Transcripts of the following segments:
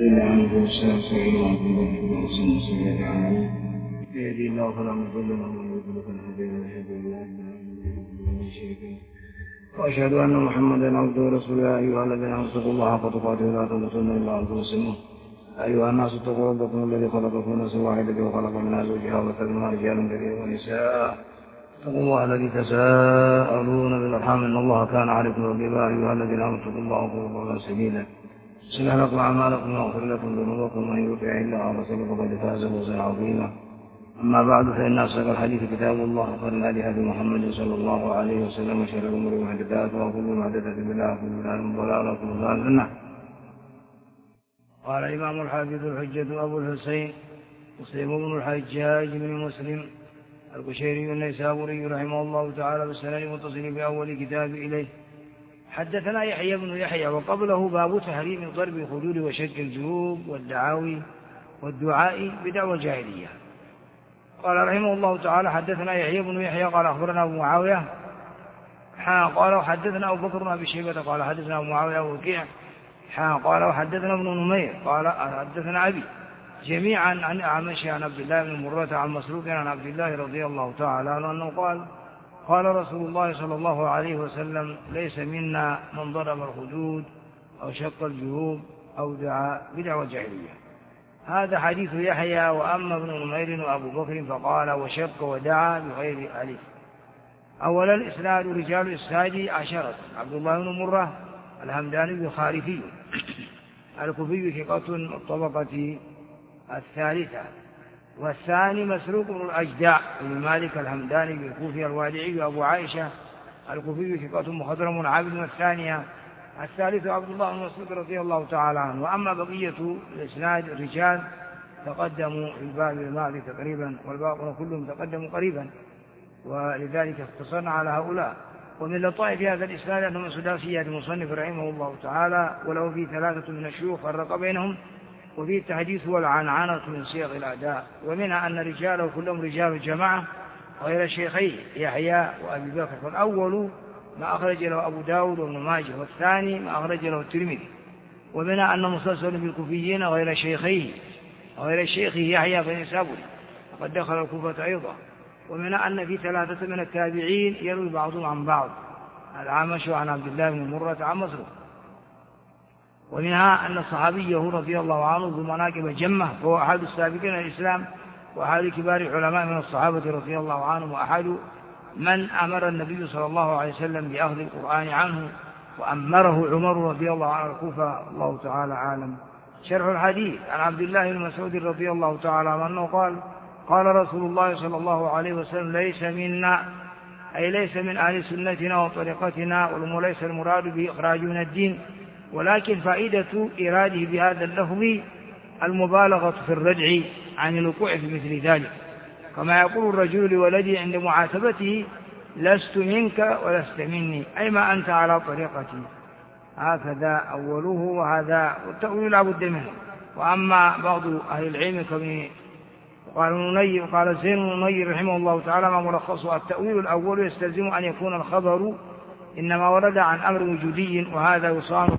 عنه والسائل وعبد الله بن حسن سيد عنه بيدي الله فلا مضل له ومن يضلل فلا هادي له أشهد أن لا إله إلا الله وأشهد أن محمدا عبده ورسوله. أيها الذين آمنوا اتقوا الله حق تقاته ولا تموتن إلا وأنتم مسلمون. أيها الناس اتقوا ربكم الذي خلقكم من نفس واحدة وخلق منها زوجها وبث منهما رجالا كثيرا ونساء. اتقوا الله الذي تساءلون بالأرحام إن الله كان عليكم رقيبا. أيها الذين آمنوا اتقوا الله وقولوا قولا سديدا يصلح لكم أعمالكم ويغفر لكم ذنوبكم ومن يطع الله ورسوله فقد فاز فوزا عظيما. أما بعد فإن أصدق الحديث كتاب الله وخير الهدي هدي محمد صلى الله عليه وسلم وشر الأمور محدثاتها وكل محدثة بدعة وكل بدعة ضلالة وكل ضلالة في النار. قال الإمام الحافظ الحجة أبو الحسين مسلم بن الحجاج بن مسلم القشيري النيسابوري رحمه الله تعالى بالسند المتصل بأول كتاب إليه. حدثنا يحيى بن يحيى وقبله باب تحريم ضرب الخدود وشق الجيوب والدعاوي والدعاء بدعوى الجاهلية. قال رحمه الله تعالى حدثنا يحيى بن يحيى قال أخبرنا أبو معاوية قال وحدثنا أبو بكر بن أبي شيبة قال حدثنا أبو معاوية ووكيع قال وحدثنا ابن نمير قال حدثنا أبي جميعا عن أعمش عن عبد الله بن مرة عن مسروق عن عبد الله رضي الله تعالى عنه أنه قال قال رسول الله صلى الله عليه وسلم ليس منا من ضرب الخدود أو شق الجيوب أو دعا بدعوى الجاهلية. هذا حديث يحيى. وأما ابن نمير وأبو بكر فقال وشق ودعا بغير ألف. أولا الإسناد رجال الإسناد عشرة: عبد الله بن مرة الهمداني الخارفي الكوفي ثقة الطبقة الثالثة، والثاني مسروق بن الأجدع بن مالك الهمداني الكوفي الوادعي أبو عائشة الكوفي ثقة مخضرم عابد. والثانية الثالث عبد الله بن مسعود رضي الله تعالى عنه. وأما بقية الإسناد الرجال تقدموا في الباب الماضي تقريبا والباقون كلهم تقدموا قريبا، ولذلك اختصرنا على هؤلاء. ومن لطائف هذا الإسناد أنهم سداسيات المصنف رحمه الله تعالى، وله فيه ثلاثة من الشيوخ فرق بينهم، وفيه التحديث والعنعنة من صيغ الأداء. ومنها أن رجاله كلهم رجال الجماعة غير الشيخين يحيى وأبي بكر، فالأول ما أخرج له أبو داود وابن ماجه، والثاني ما أخرج له الترمذي. ومنها أن مسلسل بالكوفيين غير شيخيه غير الشيخ يحيى بن سابوري وقد دخل الكوفة أيضا. ومنها أن في ثلاثة من التابعين يروي بعضهم عن بعض: الأعمش عن عبد الله بن مرة عن مسروق. ومنها أن صحابيه رضي الله عنه ذو مناقب جمة، وهو أحد السابقين الإسلام وأحد كبار العلماء من الصحابة رضي الله عنهم، وأحد من أمر النبي صلى الله عليه وسلم بأخذ القرآن عنه، وأمره عمر رضي الله عنه الكوفة. الله تعالى عالم. شرح الحديث عن عبد الله بن مسعود رضي الله تعالى عنه قال قال رسول الله صلى الله عليه وسلم ليس منا، أي ليس من أهل سنتنا وطريقتنا، وليس المراد به إخراج من الدين، ولكن فائدة إراده بهذا اللفظ المبالغة في الردع عن الوقوع في مثل ذلك، كما يقول الرجل لولده عند معاتبته لست منك ولست مني، أي ما أنت على طريقتي. هكذا أوله، وهذا والتأويل لا بد منه. وأما بعض أهل العلم كما قال زين بن نير رحمه الله تعالى ما ملخصه: التأويل الأول يستلزم أن يكون الخبر إنما ورد عن أمر وجودي، وهذا يصان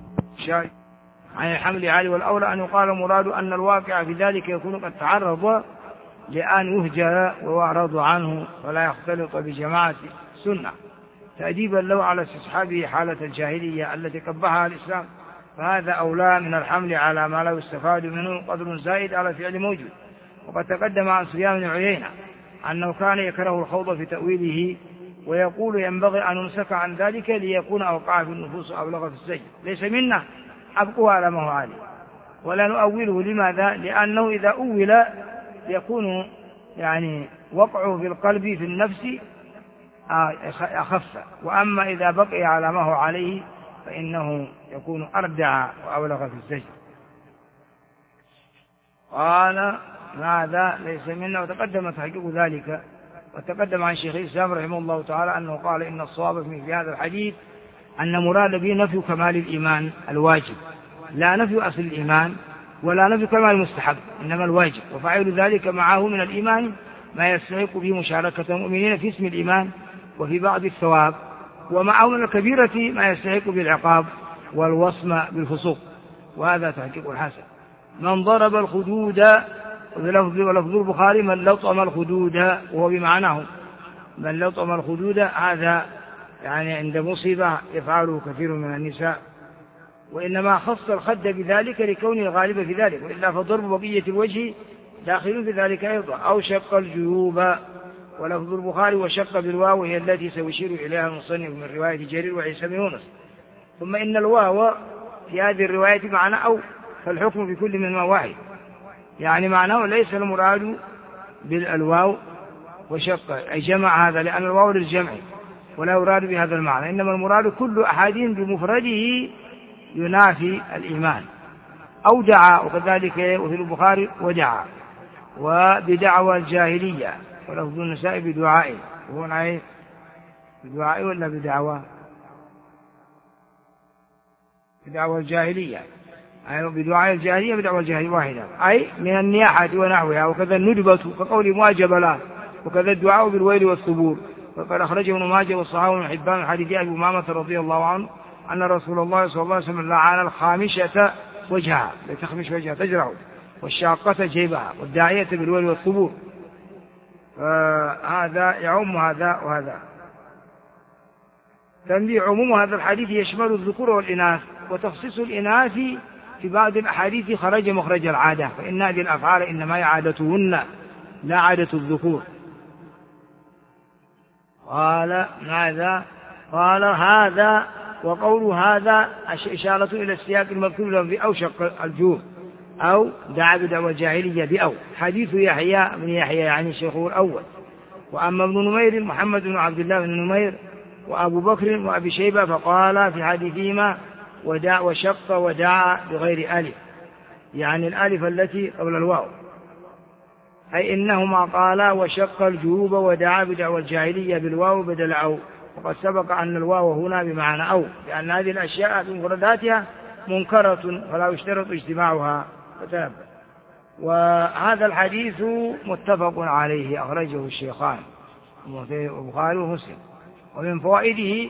عن الحمل عليه، والأولى أن يقال مراد أن الواقع في ذلك يكون قد تعرض لأن يهجر ويعرض عنه فلا يختلط بجماعة السنة تأديبا له على استصحابه حالة الجاهلية التي قبحها الإسلام، فهذا أولى من الحمل على ما لا يستفاد منه قدر زائد على فعل موجود. وقد تقدم عن سفيان بن عيينة أنه كان يكره الخوض في تأويله، ويقول ينبغي أن نمسك عن ذلك ليكون أوقع في النفوس أبلغ في السجن. ليس منا، أبقوا على ما هو عليه ولا نؤوله. لماذا؟ لأنه إذا أول يكون وقعه في القلب في النفس أخف، وأما إذا بقي على ما هو عليه فإنه يكون أردع وأبلغ في السجن. قال هذا ليس منا، وتقدم تحقيق ذلك. وتقدم عن شيخ الإسلام رحمه الله تعالى أنه قال إن الصواب في هذا الحديث أن مراد به نفي كمال الإيمان الواجب، لا نفي أصل الإيمان ولا نفي كمال المستحب، إنما الواجب. وفعل ذلك معه من الإيمان ما يستحق به مشاركة المؤمنين في اسم الإيمان وفي بعض الثواب، ومعه من الكبيرة ما يستحق بالعقاب والوصم بالفسوق، وهذا تحقيق الحسن. من ضرب الخدود، ولفظ البخاري من لطم الخدود، وهو بمعناه من لطم الخدود، هذا يعني عند مصيبة يفعله كثير من النساء، وإنما خص الخد بذلك لكون الغالب في ذلك، وإلا فضرب بقية الوجه داخل في ذلك أيضا. أو شق الجيوب، ولفظ البخاري وشق بالواو هي التي سيشير إليها المصنف من رواية جرير وعيسى بن يونس. ثم إن الواو في هذه الرواية معنى أو، فالحكم في كل منهما واحد، يعني معناه ليس المراد بالواو وشق أي جمع هذا، لأن الواو للجمع ولا يراد بهذا المعنى، إنما المراد كل أحد بمفرده ينافي الإيمان. أو دعا، وكذلك وفي البخاري ودعا، وبدعوى الجاهلية، ولفظ النساء بدعاء، وهنا بدعاء ولا بدعوى؟ بدعوى الجاهلية، أي بدعاء الجاهلية، بدعوى الجاهلية واحدة، أي من النياحة ونحوها. وكذا الندبة كقول مواجب له، وكذا الدعاء بالويل والثبور، وقد أخرجه ابن ماجه والصحابة بن حبان حديث أبي أمامة رضي الله عنه أن رسول الله صلى الله عليه وسلم لعن الخامشة وجهها، لتخمش وجهها تجرح، والشاقة جيبها، والداعية بالويل والثبور. هذا يعم هذا وهذا. تنبيه: عموم هذا الحديث يشمل الذكور والإناث، وتخصيص الإناث في بعض الأحاديث خرج مخرج العادة، فإن هذه الأفعال إنما هي عادتهن لا عادة الذكور. قال ماذا؟ قال هذا، وقول هذا إشارة إلى السياق المذكور له أو شق الجوب، أو دعا بدعوى الجاهلية بأو. حديث يحيى بن يحيى يعني الشيخ الأول. وأما ابن نمير محمد بن عبد الله بن نمير وأبو بكر وأبي شيبة فقال في حديثهما وشق ودعا بغير ألف، يعني الألف التي قبل الواو، أي إنهما قالا وشق الجيوب ودعا بدعوى الجاهلية بالواو بدل أو. وقد سبق أن الواو هنا بمعنى أو، لأن هذه الأشياء بمفرداتها منكرة فلا يشترط اجتماعها، فتنبه. وهذا الحديث متفق عليه، أخرجه الشيخان البخاري ومسلم. ومن فوائده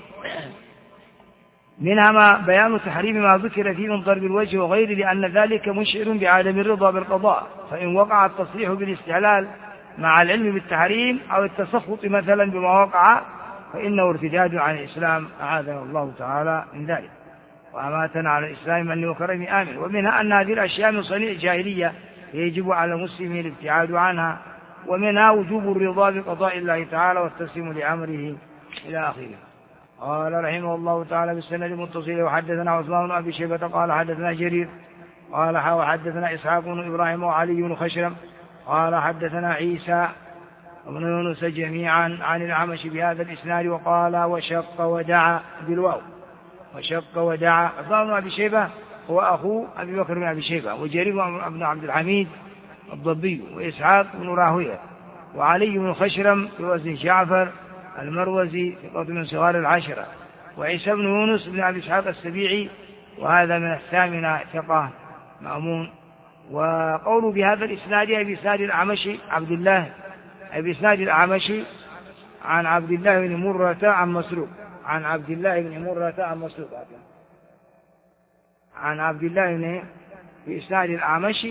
منها ما بيان تحريم ما ذكر فيه من ضرب الوجه وغيره، لأن ذلك مشعر بعدم الرضا بالقضاء، فإن وقع التصريح بالاستحلال مع العلم بالتحريم أو التسخط مثلا بما وقع فإنه ارتداد عن الإسلام، أعاذنا الله تعالى من ذلك وأماتنا على الإسلام من وكرم آمن. ومنها أن هذه الأشياء من صنيع الجاهلية يجب على المسلم الابتعاد عنها، ومنها وجوب الرضا بقضاء الله تعالى والتسليم لأمره إلى آخره. قال رحمه الله تعالى بالسند المتصل: وحدثنا عثمان بن أبي شيبة قال حدثنا جرير قال وحدثنا إسحاق بن إبراهيم وعلي بن خشرم قال حدثنا عيسى وابن يونس جميعا عن الأعمش بهذا الإسناد، وقال وشق ودعا بالواو. وشق ودعا. عثمان بن أبي شيبة هو أخو أبي بكر بن أبي شيبة، وجرير بن عبد الحميد الضبي، وإسحاق بن راهويه، وعلي بن خشرم بوزن جعفر المروزي ثقة من صغار العشرة، وعيسى بن يونس بن أبي إسحاق السبيعي وهذا من الثامنة ثقة مأمون. وقوله بهذا الإسناد أي بإسناد الأعمش عبد الله، أي بإسناد الأعمش عن عبد الله بن مرة عن مسروق، عن عبد الله بن مرة عن مسروق، عن عبد الله بن بإسناد الأعمش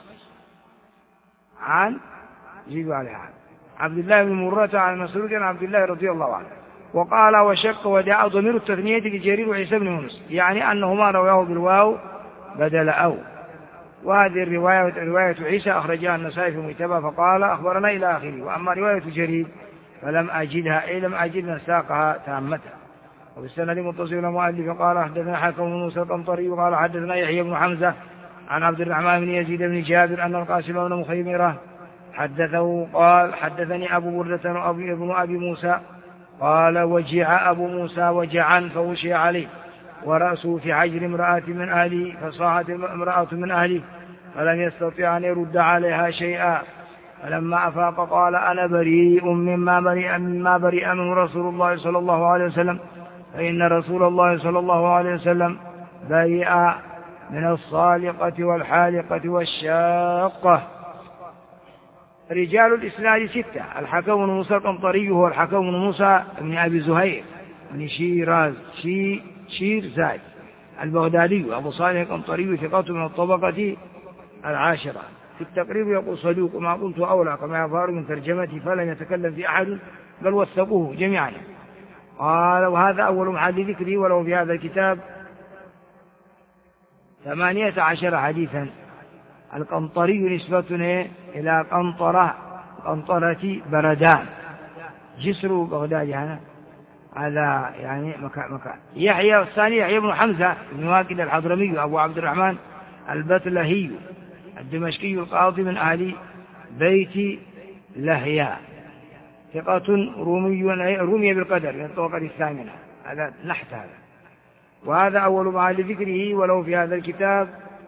عن جيب عليها عبد الله بن مرة عن مسروق عن عبد الله رضي الله عنه. وقال وشق ودعا ضمير التثنية لجرير وعيسى بن يونس، يعني أنهما رواه بالواو بدل أو. وهذه رواية عيسى أخرجها النسائي في المجتبى فقال أخبرنا إلى آخره. وأما رواية جرير فلم أجدها، أي لم أجد نساقها تامتها. وبالسند متصل مؤلف قال حدثنا حكم بن موسى القنطري وقال حدثنا يحيى بن حمزة عن عبد الرحمن بن يزيد بن جابر أن القاسم بن مخيمرة حدثه قال حدثني أبو بردة ابن أبي موسى قال وجع أبو موسى وجعا فوشي عليه ورأسه في حجر امرأة من أهله، فصاحت امرأة من أهله فلم يستطيع أن يرد عليها شيئا، فلما أفاق قال أنا بريء مما برئ منه رسول الله صلى الله عليه وسلم، فإن رسول الله صلى الله عليه وسلم برئ من الصالقة والحالقة والشاقة. رجال الإسناد 6: الحكم بن موسى القنطري هو الحكم بن موسى بن أبي زهير بن شيرزاد البغدادي، أبو صالح القنطري ثقة من الطبقة العاشرة. في التقريب يقول صدوق ما قلت أولى كما يظهر من ترجمتي فلم يتكلم في أحد بل وثقوه جميعا. قال وهذا أول محل ذكري ولو في هذا الكتاب 18 حديثا. القنطري نسبة إلى قنطرة بردان جسر بغداد هذا يعني مكان. يحيى الثاني يحيى بن حمزة بن واكد الحضرمي أبو عبد الرحمن البتلهي الدمشقي القاضي من أهل بيت لهيا ثقة رمي بالقدر من الطبقة الثامنة. هذا نحت هذا. وهذا أول محل ذكره ولو في هذا الكتاب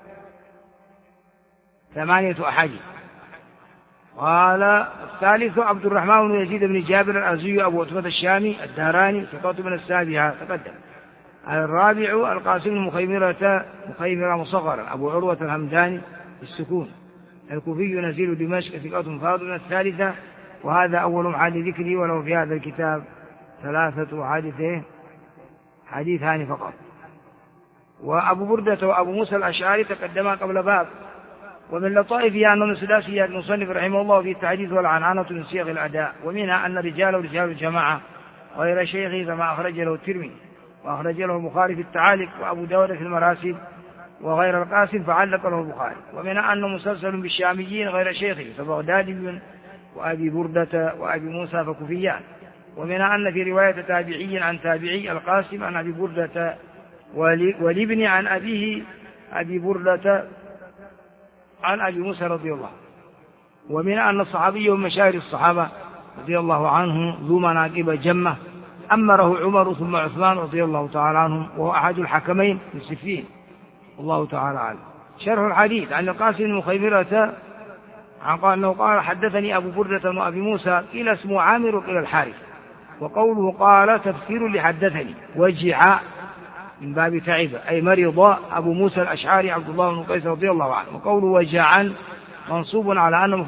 8 أحاديث. قال الثالث عبد الرحمن بن يزيد بن جابر الأزدي أبو عتبة الشامي الدهراني ثقة من السابعة تقدم. الرابع القاسم بن مخيمرة مصغرا أبو عروة الهمداني بالسكون الكوفي نزيل دمشق ثقة فاضل من الثالثة. وهذا أول محل ذكره ولو في هذا الكتاب 3 حديثان فقط. وأبو بردة وأبو موسى الأشعري تقدما قبل باب. ومن لطائفها أن سداسيات المصنف رحمه الله في التحديث والعنعنة من صيغ الأداء. ومنها أن رجال الجماعة غير شيخه كما أخرج له الترمذي وأخرج له البخاري في التعاليق وأبو داود في المراسل وغير القاسم فعلق له البخاري. ومنها أنه مسلسل بالشاميين غير شيخه فبغدادي وأبي بردة وأبي موسى فكوفيان. ومنها أن في رواية تابعي عن تابعي القاسم عن أبي بردة والابن عن أبيه أبي بردة عن أبي موسى رضي الله. ومن أن الصحابي من مشاهير الصحابة رضي الله عنه ذو مناقب جمة أمره عمر ثم عثمان رضي الله تعالى عنهم وهو أحد الحكمين في السفين الله تعالى عنه. شرح الحديث عن القاسم المخيمرة أنه قال حدثني أبو بردة وأبي موسى قيل اسمه عامر وقيل الحارث. وقوله قال تفسير لحدثني وجع من باب تعب أي مرض أبو موسى الأشعري عبد الله بن قيس رضي الله عنه. وقوله وجعا منصوب على أنه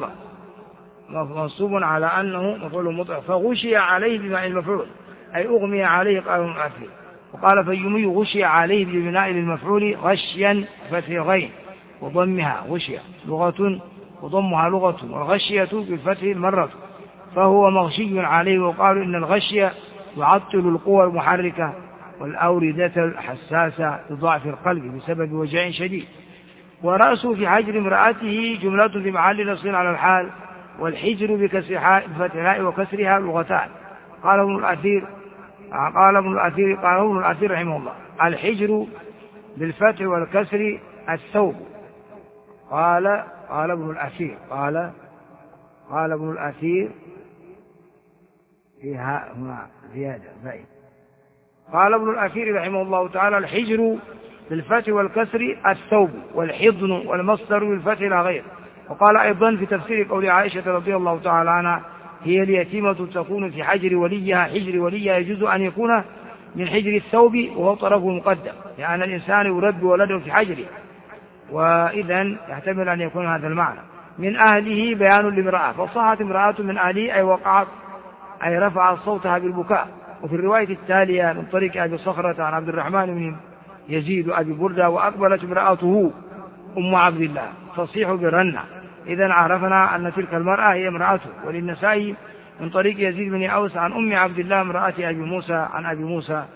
مفعول مطلق فغشي عليه بمعنى المفعول أي أغمي عليه قال ابن الأثير. وقال فيومي غشي عليه ببناء للمفعول غشيا فتح الغين وضمها غشيا لغة وضمها لغة والغشية بالفتح المرة فهو مغشي عليه. وقالوا إن الغشية يعطل القوى المحركة والأوردة الحساسة لضعف القلب بسبب وجع شديد. ورأسه في حجر امرأته جملة في محل نصب على الحال والحجر بفتح الهاء وكسرها لغتان. قال ابن الأثير رحمه الله الحجر بالفتح والكسر الثوب. قال ابن الأثير فيها هنا زيادة فائدة. قال ابن الأثير رحمه الله تعالى الحجر بالفتح والكسر الثوب والحضن والمصدر بالفتح لا غير. وقال أيضا في تفسير قول عائشة رضي الله تعالى عنها هي اليتيمة تكون في حجر وليها يجوز أن يكون من حجر الثوب وهو طرفه المقدم لأن الإنسان يرد ولده في حجره وإذن يحتمل أن يكون هذا المعنى. من أهله بيان لامرأة فصاحت امرأة من أهله أي وقعت أي رفعت صوتها بالبكاء. وفي الرواية التالية من طريق أبي صخرة عن عبد الرحمن بن يزيد أبي بردة وأقبلت امرأته أم عبد الله تصيح برنة إذن عرفنا أن تلك المرأة هي امرأته. وللنسائي من طريق يزيد بن أوس عن أم عبد الله امرأة أبي موسى عن أبي موسى.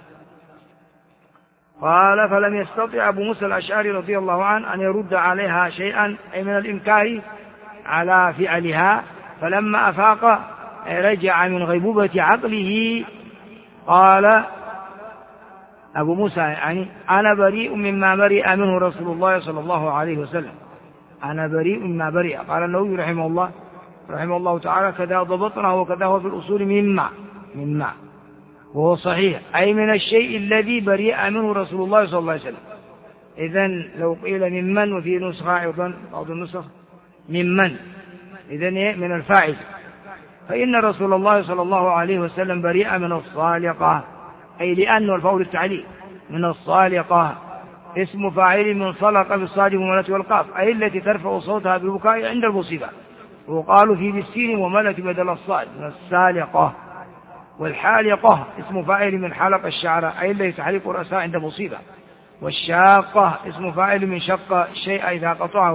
قال فلم يستطع أبو موسى الأشعري رضي الله عنه أن يرد عليها شيئا أي من الإنكار على فعلها. فلما أفاق رجع من غيبوبة عقله قال أبو موسى يعني أنا بريء مما برئ منه رسول الله صلى الله عليه وسلم أنا بريء مما برئ. قال النووي رحمه الله تعالى كذا ضبطنا وكذا هو في الأصول مما وهو صحيح أي من الشيء الذي برئ منه رسول الله صلى الله عليه وسلم. إذن لو قيل ممن وفي نسخة أيضا بعض النسخ ممن إذن من الفاعل فإن رسول الله صلى الله عليه وسلم بريء من الصالقة أي لأنه الفور التعليل من الصالقة اسم فاعل من صلق بالصاد والملة والقاف أي التي ترفع صوتها بالبكاء عند المصيبة. وقالوا في بالسين وملة بدل الصاد من السالقة. والحالقة اسم فاعل من حلق الشعر أي التي تحلق رأسها عند مصيبة. والشاقة اسم فاعل من شق الشيء إذا قطعه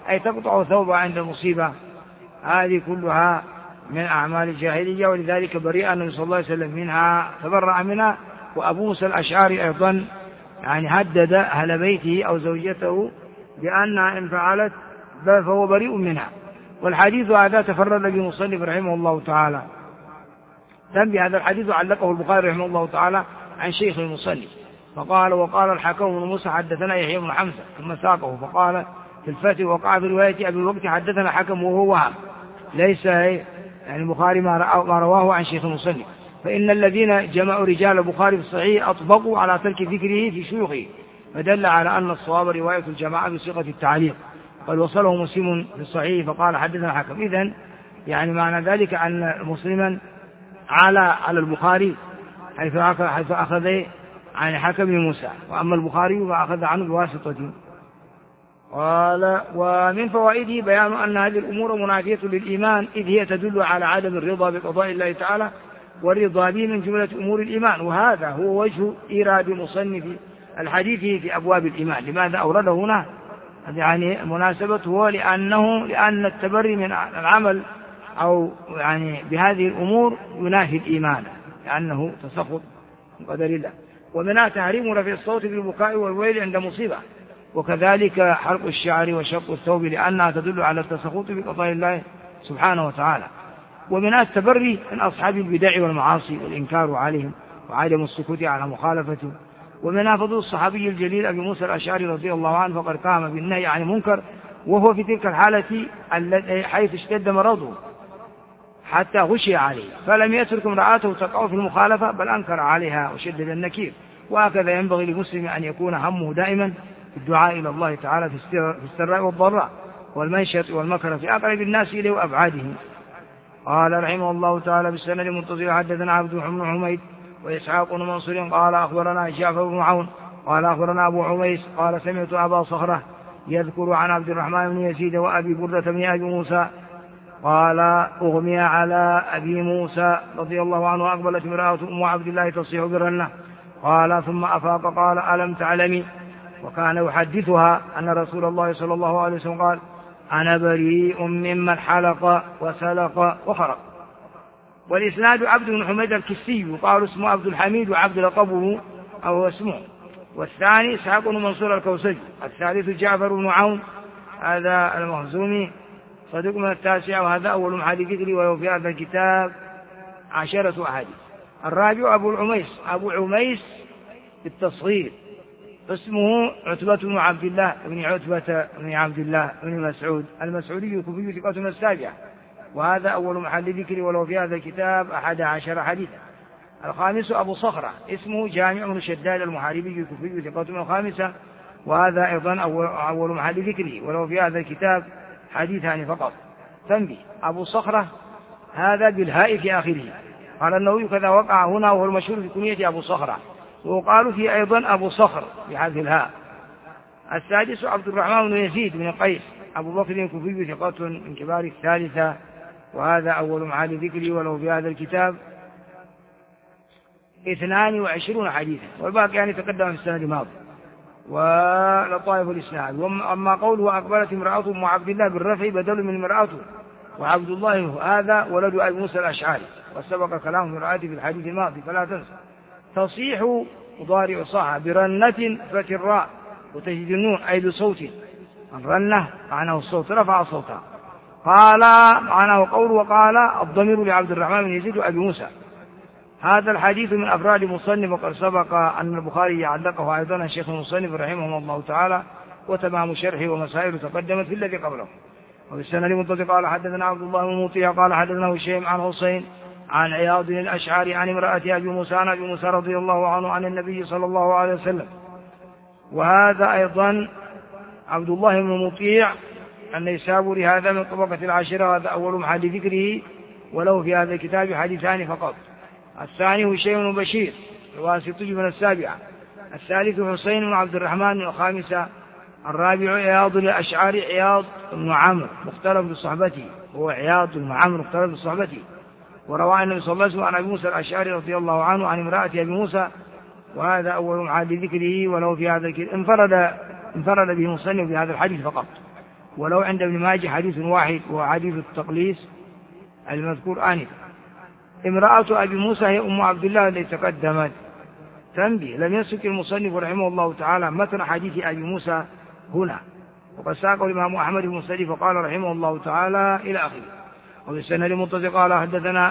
أي تقطع ثوبها عند المصيبة. هذه كلها من أعمال الجاهلية، ولذلك بريء النبي صلى الله عليه وسلم منها، تبرأ منها. وأبو موسى الأشعري أيضا يعني هدد أهل بيته أو زوجته بأنها إن فعلت فهو بريء منها. والحديث هذا تفرد به المصنف رحمه الله تعالى. تنبه هذا الحديث علقه البخاري رحمه الله تعالى عن شيخ المصنف فقال: وقال الحكم بن موسى حدثنا يحيى بن حمزة، ثم ساقه فقال في الفتح: وقع في رواية أبي الوقت حدثنا حكم وهو وهم، ليس يعني البخاري ما رواه عن شيخ المصنف، فإن الذين جمعوا رجال البخاري في الصحيح أطبقوا على ترك ذكره في شيوخه، فدل على أن الصواب رواية الجماعة بصيغة التعليق، قد وصله مسلم في الصحيح فقال حدثنا حكم. إذن يعني معنى ذلك أن مسلما على البخاري حيث أخذ عن حكم موسى، وأما البخاري فأخذ عنه بواسطته. قال: ومن فوائده بيان أن هذه الأمور منافية للإيمان، إذ هي تدل على عدم الرضا بقضاء الله تعالى، والرضا به من جملة أمور الإيمان، وهذا هو وجه إيراد مصنف الحديث في أبواب الإيمان. لماذا أورده هنا؟ يعني مناسبته لأن التبري من العمل أو يعني بهذه الأمور ينافي الإيمان، لأنه تسخط من قدر الله. ومنها تحريم رفع الصوت بالبكاء والويل عند مصيبة، وكذلك حلق الشعر وشق الثوب، لأنها تدل على التسخط بقضاء الله سبحانه وتعالى. ومنها التبري من أصحاب البدع والمعاصي والإنكار عليهم وعدم السكوت على مخالفته. ومنها فضل الصحابي الجليل أبي موسى الأشعري رضي الله عنه، فقد قام بالنهي عن المنكر وهو في تلك الحالة حيث اشتد مرضه حتى غشي عليه، فلم يترك امرأته تقع في المخالفة، بل أنكر عليها وشدد النكير. وهكذا ينبغي للمسلم أن يكون همه دائما في الدعاء إلى الله تعالى في السراء والضراء والمنشط والمكر في أقرب الناس إليه وأبعادهم. قال رحمه الله تعالى: بالسند المتصل حدثنا عبد بن حميد وإسحاق بن منصور قال أخبرنا جعفر بن عون قال أخبرنا أبو عميس قال سمعت أبا صخرة يذكر عن عبد الرحمن بن يزيد وأبي بردة بن أبي موسى قال: أغمي على أبي موسى رضي الله عنه، أقبلت امرأة أم عبد الله تصيح برنة، قال ثم أفاق قال: ألم تعلمي؟ وكان يحدثها أن رسول الله صلى الله عليه وسلم قال: أنا بريء ممن حلق وسلق وخرق. والإسناد عبد بن حميد الكسي، قال اسمه عبد الحميد وعبد لقبه أو اسمه. والثاني إسحاق بن منصور الكوسجي. الثالث جعفر بن عون هذا المخزومي صدوق من التاسع، وهذا أول محادث ذكري، وهو في هذا الكتاب 10 أحاديث. الرابع أبو عميس بالتصغير، اسمه عتبة بن عبد الله بن عتبة بن عبد الله بن مسعود المسعودي الكوفي ثقة من السابعة، وهذا أول محل ذكري، ولو في هذا الكتاب 11 حديثا. الخامس أبو صخرة، اسمه جامع بن شداد المحاربي الكوفي ثقة من الخامسة، وهذا أيضا أول محل ذكري، ولو في هذا الكتاب حديثان فقط. تنبيه: أبو صخرة هذا بالهاء في آخره، قال النووي كذا وقع هنا، وهو المشهور في كنية أبو صخرة، وقالوا فيه أيضا أبو صخر بحذف الهاء. السادس عبد الرحمن بن يزيد بن قيس أبو بكر الكوفي ثقة من كبار الثالثة، وهذا أول معالي ذكري، ولو في هذا الكتاب 22 حديثا، والباقي يعني تقدم في السنة الماضية. ولطائف الإسناد. أما قوله أقبلت امرأة أم عبد الله بالرفع بدل من امرأته، وعبد الله هذا ولد أبي موسى الأشعري، وسبق كلام امرأته في الحديث الماضي فلا تنسى. تصيح مضارع صاح برنة فتح الراء وتجد النون أي بصوت، الرنة معناه الصوت، رفع صوتها. قال معناه قول، وقال الضمير لعبد الرحمن بن يزيد وأبي موسى. هذا الحديث من أفراد المصنف، وقد سبق أن البخاري علقه أيضا الشيخ المصنف رحمه الله تعالى، وتمام شرحه ومسائل تقدمت في الذي قبله. وبالسند المتصل قال حدثنا عبد الله بن مطيع قال حدثنا هشيم عن حسين عن عياض الأشعري عن امرأة أبي موسى عن أبي موسى رضي الله عنه عن النبي صلى الله عليه وسلم. وهذا أيضا عبد الله بن مطيع النيسابوري، هذا من طبقة 10، وهذا أول محل ذكره، وله في هذا الكتاب حديثان فقط. الثاني هشيم بن بشير الواسطي من السابعة. الثالث حسين بن عبد الرحمن من الخامسة. الرابع عياض الأشعري عياض بن عمرو مختلف بصحبته، هو عياض بن عمرو مختلف بصحبته. وروى النبي صلى الله عليه وسلم عن أبي موسى الأشعري رضي الله عنه عن امرأة أبي موسى، وهذا أول محل ذكره، وله في هذا الكتاب انفرد به مصنف بهذا الحديث فقط. ولو عند ابن ماجه حديث واحد وهو حديث التقليص المذكور آنفا. امرأة أبي موسى هي أم عبد الله التي تقدمت. تنبيه: لم يسك المصنف رحمه الله تعالى متن حديث أبي موسى هنا، وقد ساقه الإمام أحمد بن مسلم فقال رحمه الله تعالى إلى آخره. وبالسند المتصل قال حدثنا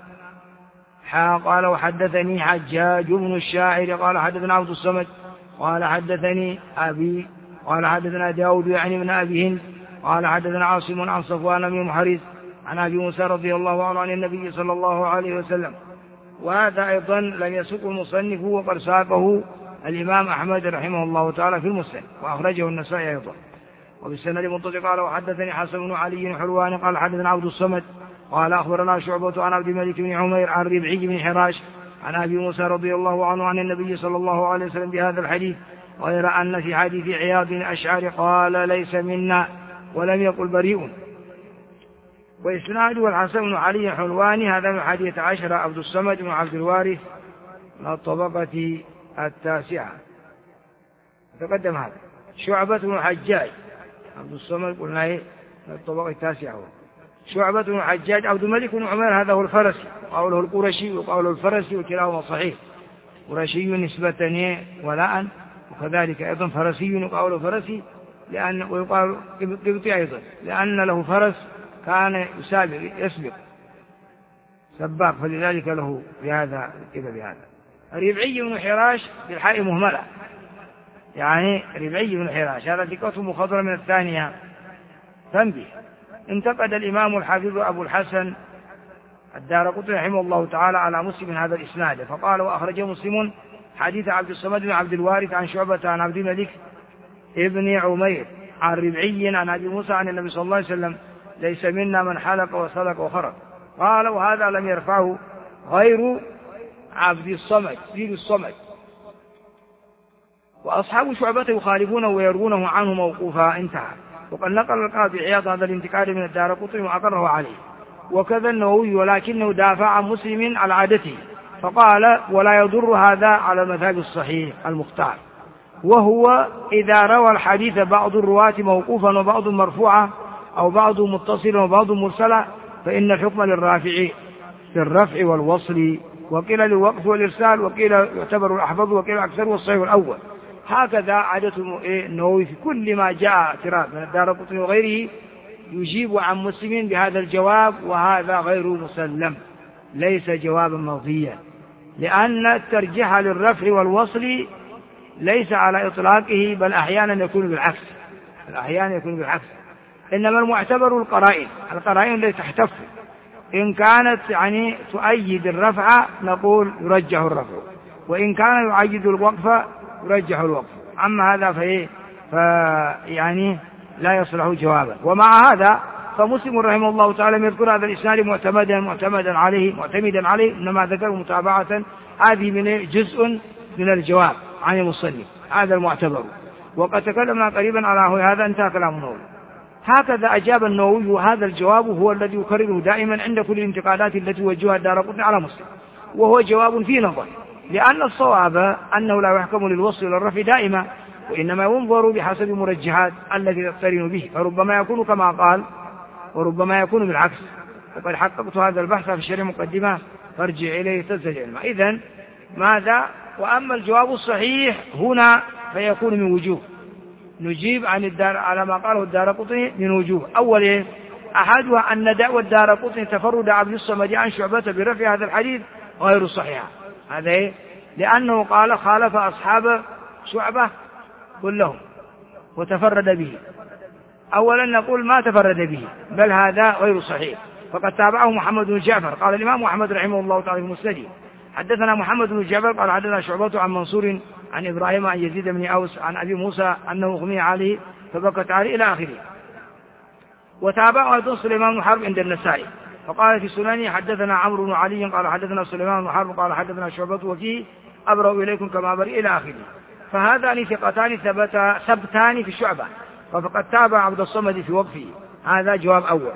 قال وحدثني حجاج بن الشاعر قال حدثنا عبد الصمد قال حدثني أبي قال حدثنا داود يعني من أبي هند قال حدثنا عاصم عن صفوان بن محرز عن أبي موسى رضي الله عنه عن النبي صلى الله عليه وسلم. وهذا أيضا لم يسق المصنف وقد ساقه الإمام أحمد رحمه الله تعالى في المسند وأخرجه النسائي أيضا. وبالسند المتصل قال وحدثني حسن بن علي حلوان قال حدثنا عبد الصمد قال أخبرنا شعبة عن عبد الملك بن عمير عن ربعي بن حراش عن أبي موسى رضي الله عنه عن النبي صلى الله عليه وسلم بهذا الحديث، غير أن في حديث عياض الأشعري قال ليس منا ولم يقل بريء. وإسناده الحسن بن علي حلواني هذا من 11 عبد الصمد بن عبد الوارث من الطبقة التاسعة. تقدم هذا شعبة بن حجاج عبد الصمد قلنا من الطبقة التاسعة. شعبة بن حجاج عبد الملك بن عمير هذا هو الفرسي وقوله القرشي وقوله الفرسي وكلاهما صحيح. قرشي نسبة ولاء، وكذلك أيضا فرسي وقوله فرسي لأن ويقال قبطي أيضا لأن له فرس كان يسبق سباق فلذلك له بهذا كذا بهذا. ربعي بن حراش بالحاء مهملة يعني ربعي بن حراش هذا ثقته مخضرة من الثانية. تنبيه: انتقد الإمام الحافظ أبو الحسن الدارقطني رحمه الله تعالى على مسلم هذا الإسناد فقال وأخرجه مسلم حديث عبد الصمد بن عبد الوارث عن شعبة عن عبد الملك ابن عمير عن ربعي عن أبي موسى عن النبي صلى الله عليه وسلم ليس منا من حلق وسلك وخرق. قال وهذا لم يرفعه غير عبد الصمد ذي الصمد. وأصحاب شعبة يخالفونه ويروونه عنه موقوفا. انتهى. وقد نقل القاضي عياض هذا الانتقاد من الدارقطني وأقره عليه، وكذا النووي ولكنه دافع عن مسلم على عادته فقال ولا يضر هذا على المذهب الصحيح المختار، وهو إذا روى الحديث بعض الرواة موقوفا وبعض مرفوعا أو بعض متصلا وبعض مرسلا فإن الحكم للرافع في الرفع والوصل، وقيل للوقف والإرسال، وقيل يعتبر الأحفظ، وقيل أكثر والصحيح الأول. هكذا عادة النووي في كل ما جاء اعتراض من الدارقطني وغيره يجيب عن مسلم بهذا الجواب، وهذا غير مسلم ليس جوابا مرضيا، لأن الترجيح للرفع والوصل ليس على إطلاقه بل أحيانا يكون بالعكس. إنما المعتبر القرائن التي تحتف، إن كانت يعني تؤيد الرفع نقول يرجح الرفع، وإن كان يؤيد الوقف يرجح الوقف. أما هذا يعني لا يصلح جوابا. ومع هذا فمسلم رحمه الله تعالى يذكر هذا الإسناد معتمدا عليه، إنما ذكر متابعة. هذه من جزء من الجواب عن المصنف هذا المعتبر، وقد تكلمنا قريبا على هذا انتهى كلام النووي. هكذا أجاب النووي، وهذا الجواب هو الذي يكرره دائما عند كل الانتقادات التي وجهها الدارقطني على مسلم، وهو جواب في نظر، لأن الصواب أنه لا يحكم للوصل والرفع دائما، وإنما ينظر بحسب مرجحات التي تقترن به، فربما يكون كما قال وربما يكون بالعكس. وقد حققت هذا البحث في شرح مقدمة فارجع إليه تزداد علما. إذن ماذا؟ وأما الجواب الصحيح هنا فيكون من وجوه، نجيب على ما قاله الدارقطني من وجوه. أولا أحدها أن دعوى الدارقطني تفرد عبد الصمد عن شعبة برفع هذا الحديث غير صحيحة. هذا لأنه قال خالف أصحاب شعبة كلهم وتفرد به. أولا نقول ما تفرد به، بل هذا غير صحيح، فقد تابعه محمد بن جعفر. قال الإمام أحمد رحمه الله تعالى في مسنده حدثنا محمد بن جعفر قال حدثنا شعبة عن منصور عن إبراهيم عن يزيد بن أوس عن أبي موسى أنه أغمي عليه فبكت عليه إلى آخره. وتابعه أيضا سليمان بن حرب عند النسائي فقال في سننه حدثنا عمرو بن علي قال حدثنا سليمان بن حرب قال حدثنا شعبة وفيه أبرأ إليكم كما برئ إلى آخره. فهذان ثقتان ثبتان في الشعبة، فقد تابع عبد الصمد في وقفه. هذا جواب أول.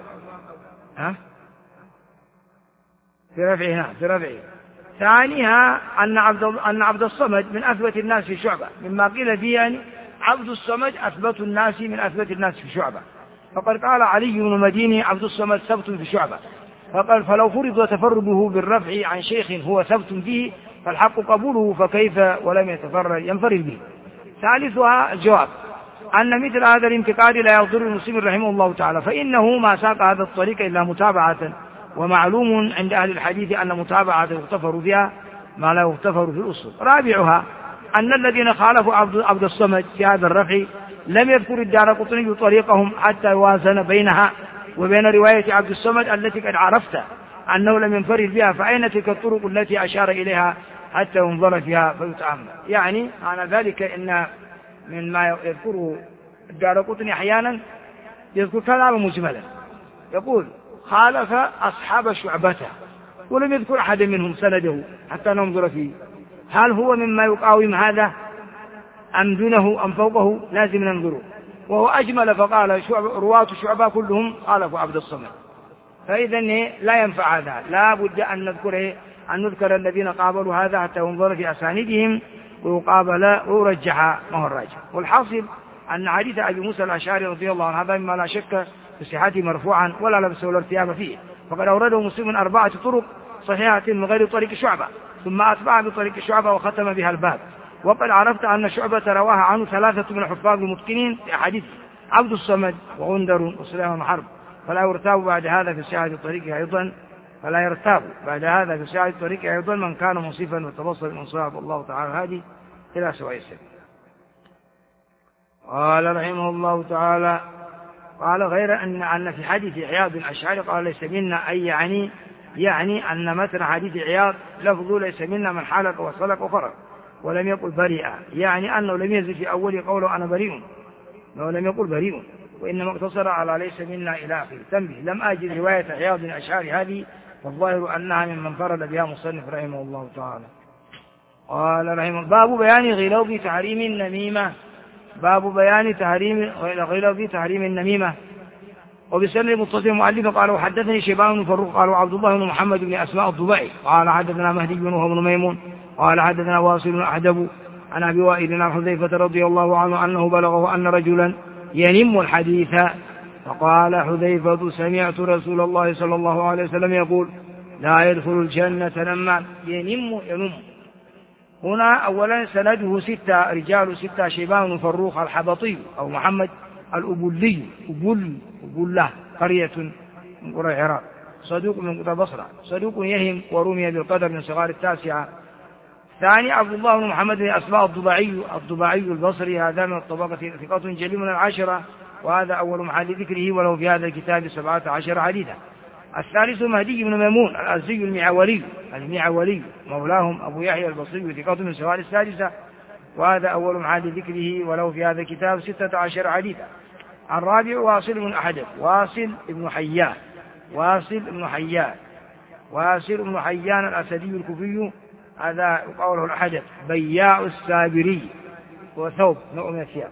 في رفعه. ثانيها أن عبد الصمد من أثبت الناس في شعبة، مما قيل فيه يعني عبد الصمد أثبت الناس من أثبت الناس في شعبة، فقد قال علي بن المديني عبد الصمد ثبت في شعبة، فقال فلو فرض تفرده بالرفع عن شيخ هو ثبت فيه فالحق قبوله، فكيف ولم ينفرد به. ثالثها الجواب أن مثل هذا الانتقاد لا يضر المسلم رحمه الله تعالى، فإنه ما ساق هذا الطريق إلا متابعة، ومعلوم عند أهل الحديث أن متابعة يغتفر فيها ما لا يغتفر في الأصول. رابعها أن الذين خالفوا عبد الصمد في هذا الرفع لم يذكر الدارقطني طريقهم حتى يوازن بينها وبين رواية عبد الصمد التي قد عرفت أنه لم ينفرد بها، فأين تلك الطرق التي أشار إليها حتى ينظر فيها فيتأمل. يعني معنى ذلك إن من ما يذكره الدارقطني أحيانا يذكر كلام مجملا، يقول خالف أصحاب شعبته ولم يذكر أحد منهم سنده حتى ننظر فيه، هل هو مما يقاوم هذا أم دونه أم فوقه؟ لازم ننظره. وهو أجمل فقال رواة شعبة كلهم خالفوا عبد الصمد، فإذا لا ينفع هذا، لا بد أن نذكر الذين قابلوا هذا حتى ينظر في أسانيدهم ويقابل ويرجح ما هو الراجح. والحاصل أن حديث أبي موسى الأشعري رضي الله عنه هذا مما لا شك في صحته مرفوعا ولا لبس ولا ارتياب فيه، فقد أورده مسلم من 4 طرق صحيحة من غير طريق شعبة، ثم أتبع بطريق شعبة وختم بها الباب. وقد عرفت أن شعبة رواها عنه 3 من الحفاظ المتقنين في أحاديث عبد الصمد وغندر وسليمان حرب، فلا يرتاب بعد هذا في صحة طريقه أيضا من كان منصفا وتبصر من صاحب الله تعالى هذه إلى سواء السبيل. قال رحمه الله تعالى قال غير أن في حديث عياض الأشعري قال ليس منا، أي يعني أن متن حديث عياض لفظه ليس منا من حلق وصلق وفرق، ولم يقل بريئا، يعني أنه لم يزل في أول قوله أنا بريء، ولم يقل بريء، وإنما اقتصر على ليس منا إلى آخره. تنبه لم أجد رواية عياض الأشعري هذه، فالظاهر أنها ممن فرد بها مصنف رحمه الله تعالى. قال رحمه باب بيان غلظ تحريم النميمة، باب بيان غلظ تحريم النميمة. وبسند متصل مؤلف قال وحدثني شيبان بن فروخ قال عبد الله بن محمد بن أسماء الضبعي قال حدثنا مهدي وهو ابن ميمون قال حدثنا واصل أحدب عن أبي وائل عن حذيفة رضي الله عنه أنه بلغه أن رجلا ينم الحديث، فقال حذيفة سمعت رسول الله صلى الله عليه وسلم يقول لا يدخل الجنة نمان. ينم هنا أولا سنده 6 رجال 6 شيبان فروخ الحبطي أو محمد الأبلي أبله قرية من قرى العراق، صدوق من قرى بصرة، صدوق يهم ورمي بالقدر من صغار 9. ثاني عبد الله بن محمد بن أسماء الضبعي البصري، هذا من الطبقة ثقة جلي من 10، وهذا أول محل ذكره وله في هذا الكتاب 17 حديثا. الثالث مهدي بن ميمون الأزدي المعولي مولاهم أبو يحيى البصري ثقة من سوار 6، وهذا أول محل ذكره وله في هذا الكتاب 16 حديثا. الرابع واصل بن أحدب واصل بن حيان الأسدي الكوفي، هذا قوله الأحدب بياع السابري وثوب نوع من الثياب.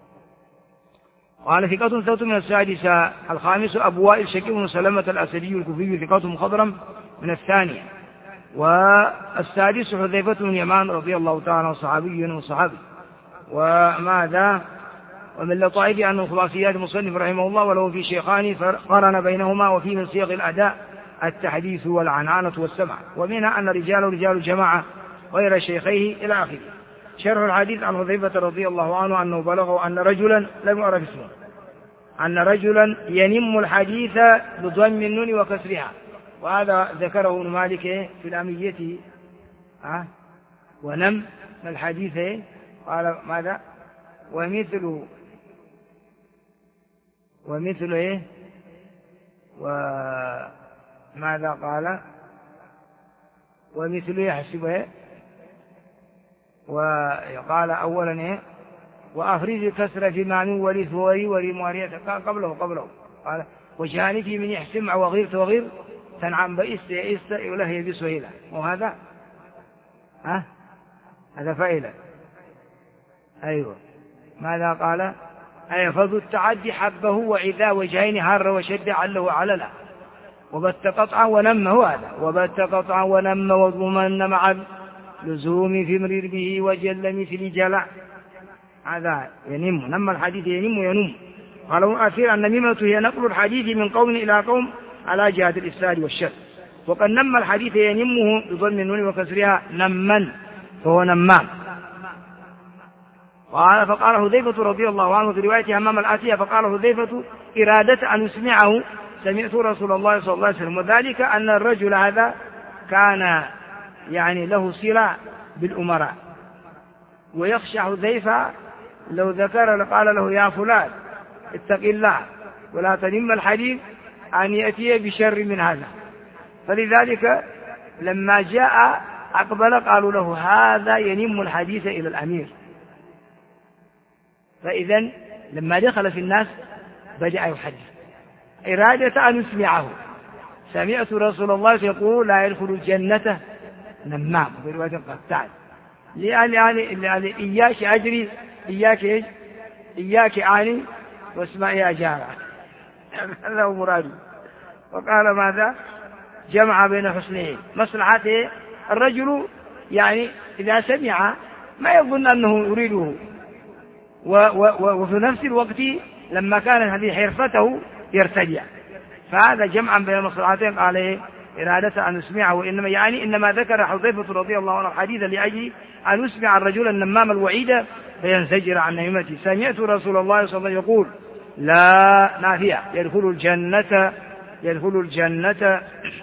قال ثقة ثوت من 6. الخامس أبو وائل شكيب بن سلمة الأسدي الكوفي ثقة مخضرم من 2. والسادس حذيفة بن يمان رضي الله تعالى عنه صحابي. وماذا ومن لطائف أنه خلاصيات مصنف رحمه الله وله في شيخان قرن بينهما، وفي من صيغ الأداء التحديث والعنعنة والسمع، ومنها أن رجال جماعة غير شيخيه إلى آخره. شرح الحديث عن حذيفة رضي الله عنه أنه بلغه أن رجلا لم يعرف اسمه أن رجلا ينم الحديث بضم النون وكسرها، وهذا ذكره ابن مالك في الأمية ونم الحديث قال ماذا ومثله وماذا قال ومثله يحسبه، وقال أولا وأفرز الكسر في معنى ولثوري ولموارية قبله قال وجاني في من يحسم وغير تنعم بإست وله يبس وهيلا، وهذا هذا فائلة. أيوة ماذا قال فذو التعدي حبه وإذا وجهين هر وشد عله عللا وبت قطعا ونم، هذا وبت قطعا ونم وضمن مع اللزوم في مرير به وجل مثل جلع، هذا ينم نم الحديث ينم قال ابن أثير النميمة هي نقل الحديث من قوم إلى قوم على جهة الإفساد والشر. وقد نم الحديث ينمه بضم النون وكسرها نما، فهو نمام. فقال حذيفة رضي الله عنه في رواية همام الآتية، فقال حذيفة إرادة أن يسمعه سمعت رسول الله صلى الله عليه وسلم، وذلك أن الرجل هذا كان يعني له صلة بالأمراء، ويخشى حذيفة لو ذكر لقال له يا فلان اتق الله ولا تنم الحديث أن يأتي بشر من هذا. فلذلك لما جاء أقبل قالوا له هذا ينم الحديث إلى الأمير. فإذا لما دخل في الناس بدأ يحدث إرادة أن يسمعه. سمعت رسول الله يقول لا يدخل الجنة نمام في رواية قتال، لأن إياك أجري إياك أعني واسمعي يا جارة. هذا هو مراده. وقال ماذا؟ جمع بين حسنين مصلحته. الرجل يعني إذا سمع ما يظن أنه يريده، وفي نفس الوقت لما كانت هذه حرفته يرتدع، فهذا جمعا بين المصلحتين. قال إيه؟ إرادة أن يسمعه، وإنما يعني إنما ذكر حذيفة رضي الله عنه الحديث لأجل أن يسمع الرجل النمام الوعيد فينزجر عن نميمته. سمعت رسول الله صلى الله عليه وسلم يقول لا نافية يدخل الجنة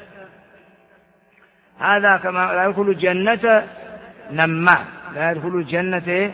هذا كما لا يدخل الجنة نمام، لا يدخل الجنة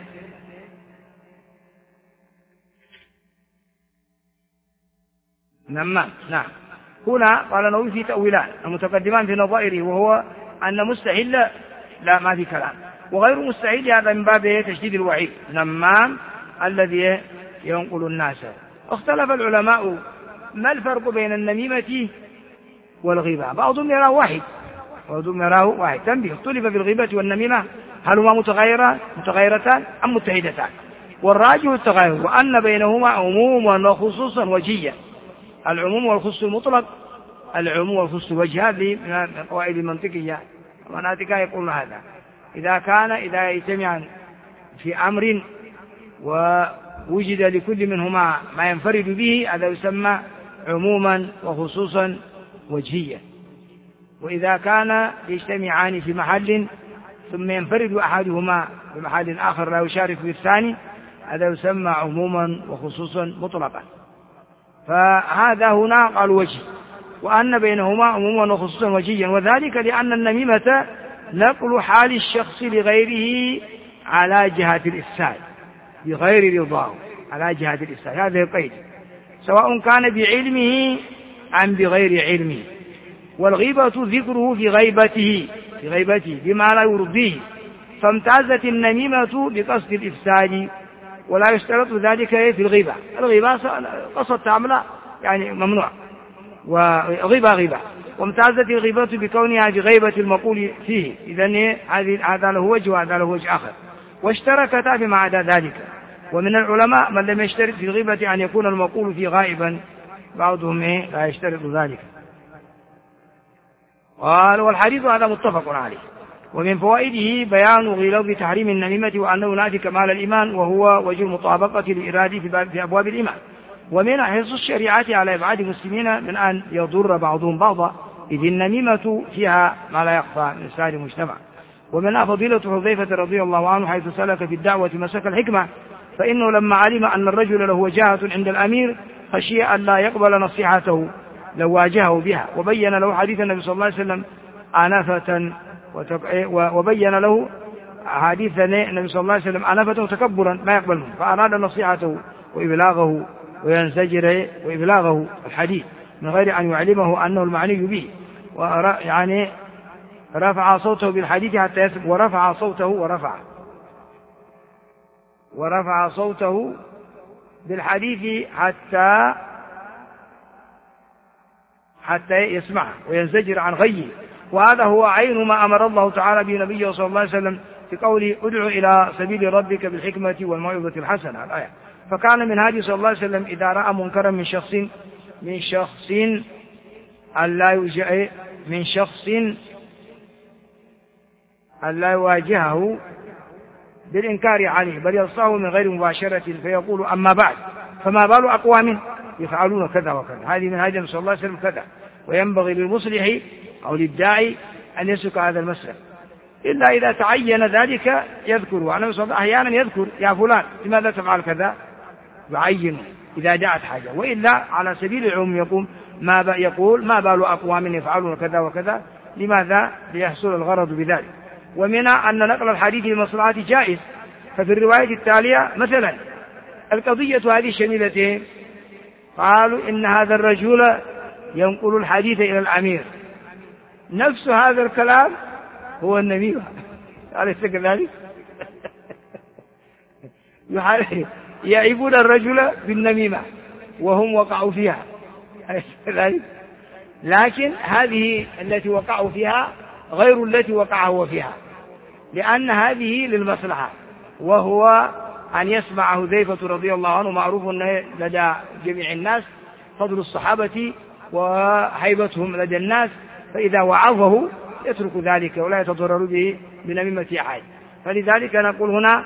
نمام. نعم. هنا قال النووي في تأويلان المتقدمان في نظائره، وهو أن مستحيل لا ما في كلام، وغير مستحيل هذا من باب تشديد الوعيد، نمام الذي ينقل الناس. اختلف العلماء ما الفرق بين النميمة والغيبة. بعضهم يراه واحد وبعضهم يراه واحد. تنبيه: اختلف في الغيبة والنميمة هل هما متغيرتان أم متحدتان؟ والراجح التغاير، وأن بينهما عموما وخصوصا وجيا. العموم والخصوص المطلق، العموم والخصوص وجه، هذه من القواعد المنطقية المناطقية يقولون هذا. إذا يجتمعان في أمر ووجد لكل منهما ما ينفرد به هذا يسمى عموما وخصوصا وجهيا. وإذا كان يجتمعان في محل ثم ينفرد أحدهما بمحل آخر لا يشارك في الثاني هذا يسمى عموما وخصوصا مطلقا. فهذا هنا قال وجه، وأن بينهما عموما وخصوصا وجيا، وذلك لأن النميمة نقل حال الشخص لغيره على جهة الإفساد بغير رضاه، على جهة الإفساد. هذا القيد سواء كان بعلمه أم بغير علمه. والغيبة ذكره في غيبته بما لا يرضيه، فامتازت النميمة بقصد الإفساد، ولا يشترط ذلك في الغيبة. الغيبة قصد تعمل يعني ممنوع، وغيبة وامتازت الغيبة بكونها بغيبة المقول فيه. إذن هذا له وجه وهذا له وجه آخر، واشتركتا فيما عدا ذلك. ومن العلماء من لم يشترط في الغيبة أن يكون المقول فيه غائبا، بعضهم لا يشترط ذلك. قال: والحديث هذا متفق عليه. ومن فوائده بيان غلظ تحريم النميمة وأنه ينافي كمال الإيمان، وهو وجه المطابقة للإرادة في أبواب الإيمان. ومن حرص الشريعة على إبعاد المسلمين من أن يضر بعضهم بعضا، إذ النميمة فيها ما لا يخفى من سائر المجتمع. ومنها فضيلة حذيفة رضي الله عنه حيث سلك في الدعوة مسك الحكمة، فإنه لما علم أن الرجل له وجاهة عند الأمير خشي أن لا يقبل نصيحته لو واجهه بها، وبين له حديث النبي صلى الله عليه وسلم آنفة وبين له حديث النبي صلى الله عليه وسلم آنفة وتكبرا ما يقبله، فأراد نصيحته وإبلاغه وينزجر وإبلاغه الحديث من غير أن يعلمه أنه المعني به، يعني رفع صوته بالحديث حتى يثبت، ورفع صوته بالحديث حتى يسمعه وينزجر عن غيه. وهذا هو عين ما أمر الله تعالى به نبيه صلى الله عليه وسلم في قوله: ادع إلى سبيل ربك بالحكمة والموعظة الحسنة، الآية. فكان من هذه صلى الله عليه وسلم إذا رأى منكرا من شخص أن لا يواجهه بالإنكار عليه، بل يلصقه من غير مباشرة، فيقول: أما بعد، فما بال أقوام يفعلون كذا وكذا. هذه من هدي صلى الله عليه وسلم كذا. وينبغي للمصلح أو للداعي أن يسلك هذا المسلك، إلا إذا تعين ذلك يذكر. وأنا أحيانا يذكر يا فلان لماذا تفعل كذا، يعين إذا جاءت حاجة، وإلا على سبيل العموم يقول ما بال أقوام يفعلون كذا وكذا. لماذا؟ ليحصل الغرض بذلك. ومن أن نقل الحديث للمصلحة جائز. ففي الرواية التالية مثلا القضية هذه شميلتين، قالوا إن هذا الرجل ينقل الحديث إلى الأمير، نفس هذا الكلام هو النميمة، أليس كذلك؟ يعيبون الرجل بالنميمة وهم وقعوا فيها، أليس كذلك؟ لكن هذه التي وقعوا فيها غير التي وقع هو فيها، لأن هذه للمصلحة، وهو أن يسمع حذيفة رضي الله عنه. معروف لدى جميع الناس فضل الصحابة وهيبتهم لدى الناس، فإذا وعظه يترك ذلك ولا يتضرر به بنميمة أحد. فلذلك نقول هنا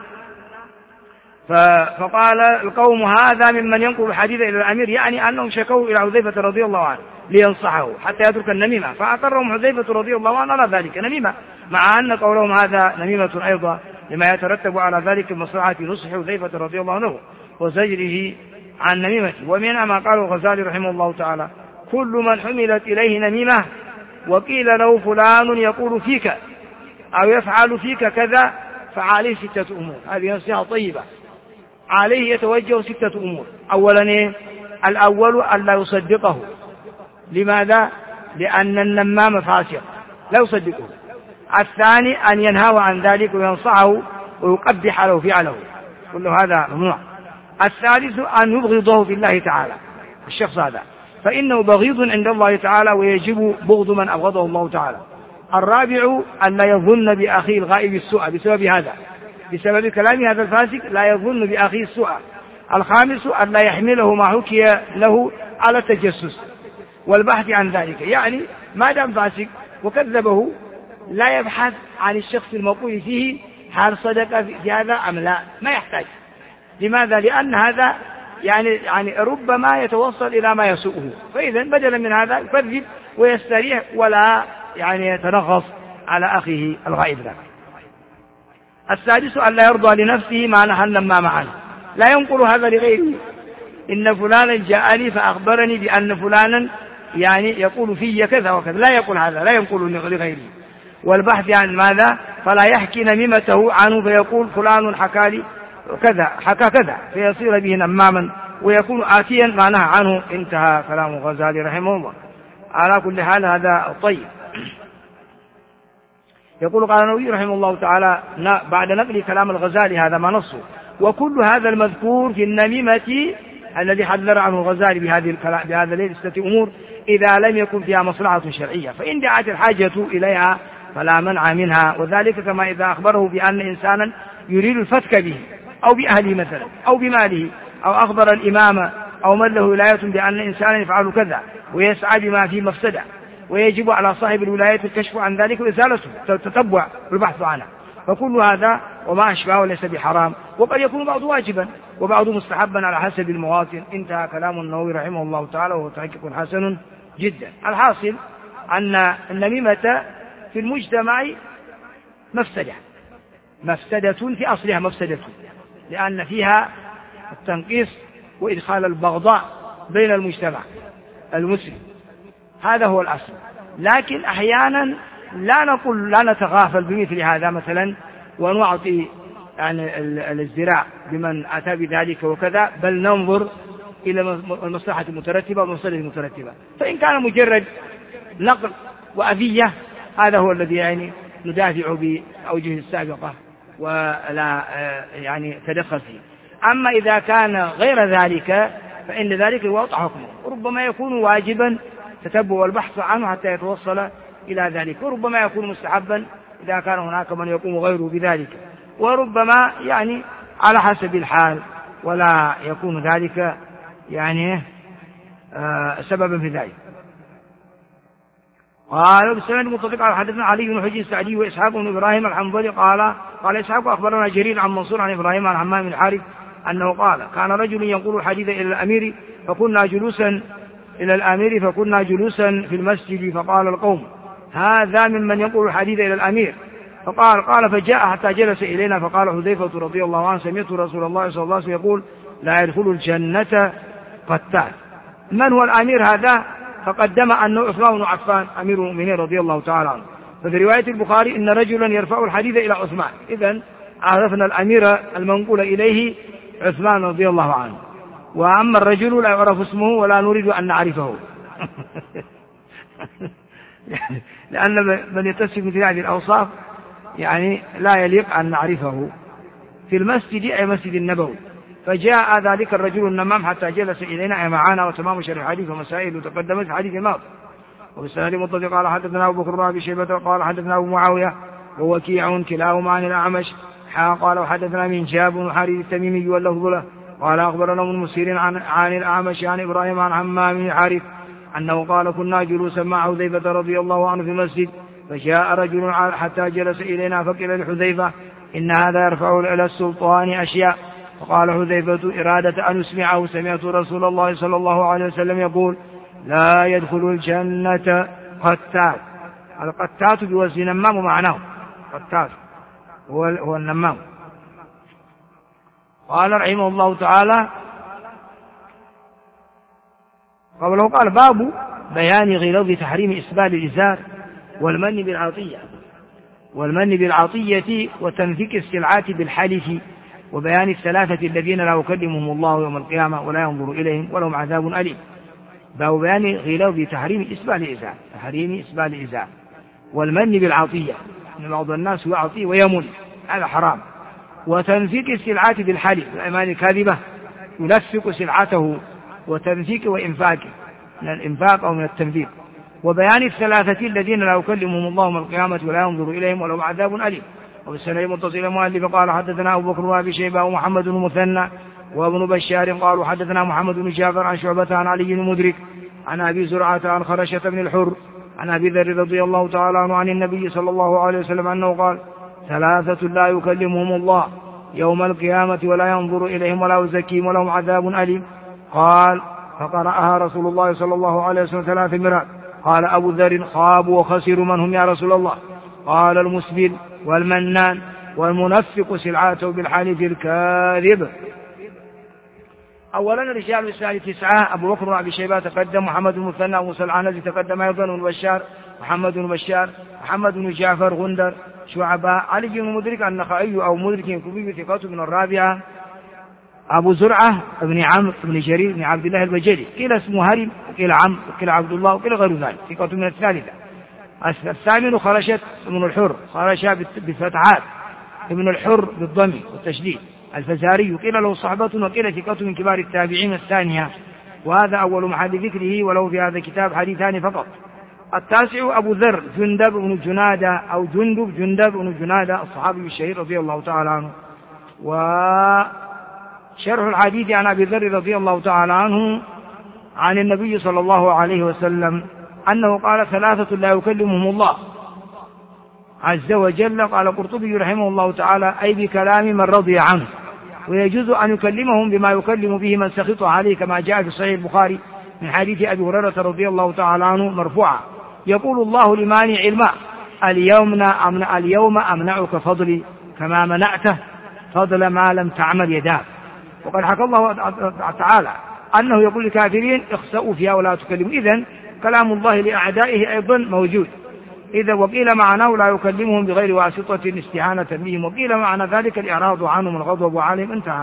فقال القوم هذا ممن ينقل الحديث إلى الأمير، يعني أنهم شكوا إلى حذيفة رضي الله عنه لينصحه حتى يترك النميمة، فأقرهم حذيفة رضي الله عنه على ذلك نميمة، مع أن قولهم هذا نميمة أيضا لما يترتب على ذلك مصلحة نصح حذيفة رضي الله عنه وزجره عن نميمته. ومنها ما قاله الغزالي رحمه الله تعالى: كل من حملت إليه نميمة وقيل له فلان يقول فيك أو يفعل فيك كذا فعليه 6 أمور. هذه نصيحة طيبة. عليه يتوجه 6 أمور. أولا الأول أن لا يصدقه. لماذا؟ لأن النمام فاسق لا يصدقه. الثاني أن ينهى عن ذلك وينصحه ويقبح له فعله، كل هذا ممنوع. الثالث أن يبغضه في الله تعالى، الشخص هذا فإنه بغيض عند الله تعالى ويجب بغض من أبغضه الله تعالى. الرابع أن لا يظن بأخيه الغائب السوء بسبب هذا، بسبب كلام هذا الفاسق لا يظن بأخيه السوء. الخامس أن لا يحمله ما حكي له على التجسس والبحث عن ذلك، يعني ما دام فاسق وكذبه لا يبحث عن الشخص الموقوف فيه هل صدق في هذا أم لا، ما يحتاج. لماذا؟ لأن هذا يعني ربما يتوصل إلى ما يسوءه، فإذا بدلا من هذا يكذب ويستريح ولا يتنغص على أخيه الغائب له. السادس أن لا يرضى لنفسه ما نهى النمام عنه، لا ينقل هذا لغيره. إن فلانا جاءني فأخبرني بأن فلانا يقول في كذا وكذا، لا يقول هذا، لا ينقل لغيره. والبحث عن ماذا؟ فلا يحكي نميمته عنه فيقول فلان حكى لي كذا حكى كذا فيصير به نماما ويكون آتيا ما نهى عنه. انتهى كلام الغزالي رحمه الله. على كل حال هذا طيب. يقول قال النووي رحمه الله تعالى بعد نقل كلام الغزالي هذا ما نصه: وكل هذا المذكور في النميمة الذي حذر عنه الغزالي بهذا 6 أمور إذا لم يكن فيها مصلحة شرعية، فإن دعت الحاجة إليها فلا منع منها. وذلك كما إذا أخبره بأن إنسانا يريد الفتك به أو بأهله مثلا أو بماله، أو أخبر الإمام أو من له ولاية بأن إنسانا يفعل كذا ويسعى بما فيه مفسدة، ويجب على صاحب الولاية الكشف عن ذلك وإزالته، التتبع والبحث عنه. فكل هذا وما أشبهه ليس بحرام، وقد يكون بعض واجبا وبعض مستحبا على حسب المواطن. انتهى كلام النووي رحمه الله تعالى، وهو تحقيق حسن جدا. الحاصل أن النميمة في المجتمع مفسدة في أصلها مفسدة، لأن فيها التنقيص وإدخال البغضاء بين المجتمع المسلم، هذا هو الأصل. لكن أحيانا لا نتغافل بمثل هذا مثلا ونعطي الازدراء بمن أتى بذلك وكذا، بل ننظر إلى المصلحة المترتبة والمصلحة المترتبة. فإن كان مجرد نقل وأذية هذا هو الذي ندافع بأوجه السابقة ولا تدخل فيه. أما إذا كان غير ذلك فإن ذلك يوضع حكمه، وربما يكون واجبا تتبع والبحث عنه حتى يتوصل إلى ذلك، وربما يكون مستحبا إذا كان هناك من يقوم غيره بذلك، وربما على حسب الحال، ولا يكون ذلك سببا في ذلك. قال بالسند المتفق على حدثنا علي بن حجر السعدي وإسحاق بن إبراهيم الحنظلي قال إسحاق أخبرنا جرير عن منصور عن إبراهيم عن حمام بن الحارث أنه قال كان رجل ينقل الحديث إلى الأمير فكنا جلوسا في المسجد فقال القوم هذا ممن ينقل الحديث إلى الأمير، قال فجاء حتى جلس إلينا فقال حذيفة رضي الله عنه سمعت رسول الله صلى الله عليه وسلم يقول لا يدخل الجنة قتال. من هو الأمير هذا؟ فقدم أنه عثمان بن عفان أمير المؤمنين رضي الله تعالى عنه. ففي رواية البخاري إن رجلا يرفع الحديث إلى عثمان. إذن عرفنا الأمير المنقول إليه عثمان رضي الله عنه، وأما الرجل لا يعرف اسمه ولا نريد أن نعرفه لأن من يتصف مثل هذه الأوصاف يعني لا يليق أن نعرفه في المسجد أي مسجد النبوي. فجاء ذلك الرجل النمام حتى جلس إلينا أي معنا، وتمام شرح الحديث ومسائل تقدمت في حديث الماضي. وبالسند المتصل قال حدثنا أبو بكر بن أبي شيبة قال حدثنا أبو معاوية ووكيع كلاهما عن الأعمش قال وحدثنا من جاب بن حارث التميمي واللفظ له قال أخبرنا ابن مسير عن الأعمش عن إبراهيم عن عمام بن حارث أنه قال كنا جلوسا مع حذيفة رضي الله عنه في المسجد فجاء رجل حتى جلس إلينا فقيل لحذيفة إن هذا يرفع إلى السلطان أشياء، فقال حذيفة إرادة أن أسمعه سمعت رسول الله صلى الله عليه وسلم يقول لا يدخل الجنة قتات. القتات بوزن نمام ومعناه قتات هو النمام. قال رحمه الله تعالى قبله قال باب بيان غلظ تحريم إسبال الإزار والمن بالعطية وتنفيك السلعات بالحلف وبيان الثلاثة الذين لا يكلمهم الله يوم القيامة ولا ينظر إليهم ولهم عذاب أليم. باب بيان غلظ تحريم إسبال الإزار والمن بالعطية، أن بعض الناس يعطي ويمن هذا حرام، وتنفيك السلعات بالحلف الأيمان الكاذبة ينفق سلعته وتنفيك وإنفاك من الإنفاق أو من التنفيق، وبيان الثلاثة الذين لا يكلمهم الله يوم القيامة ولا ينظر إليهم ولهم عذاب أليم. وبالسند المتصل المؤلف قال حدثنا أبو بكر بن أبي شيبة ومحمد بن مثنى وابن بشار قالوا حدثنا محمد بن جعفر عن شعبة عن علي بن مدرك عن أبي زرعة عن خرشة بن الحر عن أبي ذر رضي الله تعالى عنه عن النبي صلى الله عليه وسلم أنه قال ثلاثة لا يكلمهم الله يوم القيامة ولا ينظر إليهم ولا يزكيهم ولهم عذاب أليم. قال فقرأها رسول الله صلى الله عليه وسلم 3 مرات. قال أبو ذر خابوا وخسروا من هم يا رسول الله؟ قال المسبل والمنان والمنفق سلعاته بالحلف الكاذب. أولا رجال الإسناد 9 أبو بكر بن أبي شيبة تقدم، محمد بن مثنى وموسى العنزي تقدم أيضا، بن بشار محمد بن بشار، محمد بن جعفر غندر شعبة، علي بن مدرك النخعي أو مدرك كبير ثقة من الرابعة، أبو زرعة بن عمرو بن جرير بن عبد الله البجلي قيل اسمه هرم وقيل عمرو وقيل عبد الله وقيل غير ذلك ثقة من الثالثة. الثامن خرشت ابن الحر خرشة بالفتحات ابن الحر بالضم والتشديد الفزاري قيل له صحبة وقيل ثقة من كبار التابعين الثانية، وهذا أول محل ذكره ولو في هذا الكتاب حديثان فقط. التاسع أبو ذر جندب بن جنادة أو جندب بن جنادة الصحابي الشهير رضي الله تعالى عنه. وشرح الحديث عن أبي ذر رضي الله تعالى عنه عن النبي صلى الله عليه وسلم أنه قال 3 لا يكلمهم الله عز وجل. قال قرطبي رحمه الله تعالى أي بكلام من رضي عنه، ويجوز أن يكلمهم بما يكلم به من سخط عليه كما جاء في صحيح البخاري من حديث أبي هريرة رضي الله تعالى عنه مرفوعا يقول الله لمانع الماء اليوم أمنعك فضلي كما منعته فضل ما لم تعمل يداك. وقد حكى الله تعالى أنه يقول للكافرين اخسأوا فيها ولا تكلموا. إذن كلام الله لأعدائه أيضا موجود. إذا وقيل معناه لا يكلمهم بغير واسطة استعانة بهم، وقيل معنى ذلك الإعراض عنهم الغضب عليهم انتهى.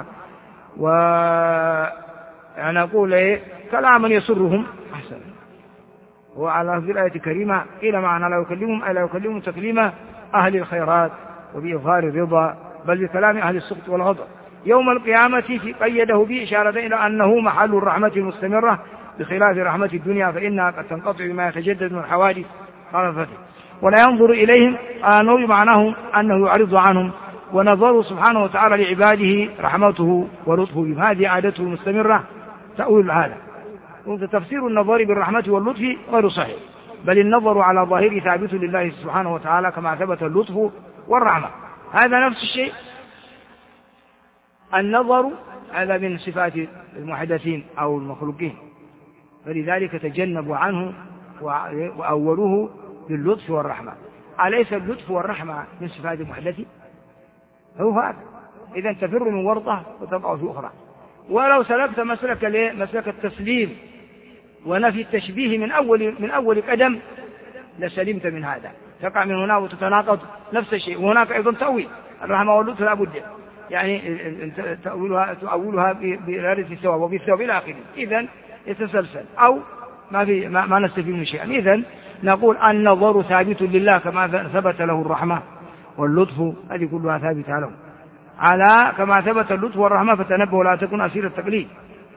وأنا أقول كلاما يسرهم أحسن. وعلى في الآية الكريمة قيل معنى لا يكلمهم أي لا يكلمهم تكليم أهل الخيرات وبإظهار الرضا بل بكلام أهل السخط والغضب. يوم القيامة قيده به إشارة إلى أنه محل الرحمة المستمرة بخلاف رحمة الدنيا فإنها قد تنقطع بما يتجدد من الحوادث. قال الفتح ولا ينظر إليهم قالوا معناه أنه يعرض عنهم، ونظره سبحانه وتعالى لعباده رحمته ولطفه بهم، هذه عادته المستمرة تأويل هذا. وتفسير النظر بالرحمة واللطف غير صحيح، بل النظر على ظاهره ثابت لله سبحانه وتعالى كما ثبت اللطف والرحمة، هذا نفس الشيء النظر هذا من صفات المحدثين أو المخلوقين، فلذلك تجنبوا عنه وأولوه باللطف والرحمة. أليس اللطف والرحمة من صفات المحدثين؟ هو هذا. إذا تفر من ورطة وتقع في أخرى. ولو سلكت مسلك التسليم ونفي التشبيه من أول قدم لسلمت من هذا، تقع من هنا وتتناقض نفس الشيء. وهناك أيضا تأويل الرحمة واللطف لا بد، يعني تؤولها بإرادة الثواب وبالثواب إلى آخره، إذن يتسلسل أو ما نستفيد من شيء. إذن نقول النظر ثابت لله كما ثبت له الرحمة واللطف، هذه كلها ثابتة له على كما ثبت اللطف والرحمة. فتنبه لا تكون أسير التقليد.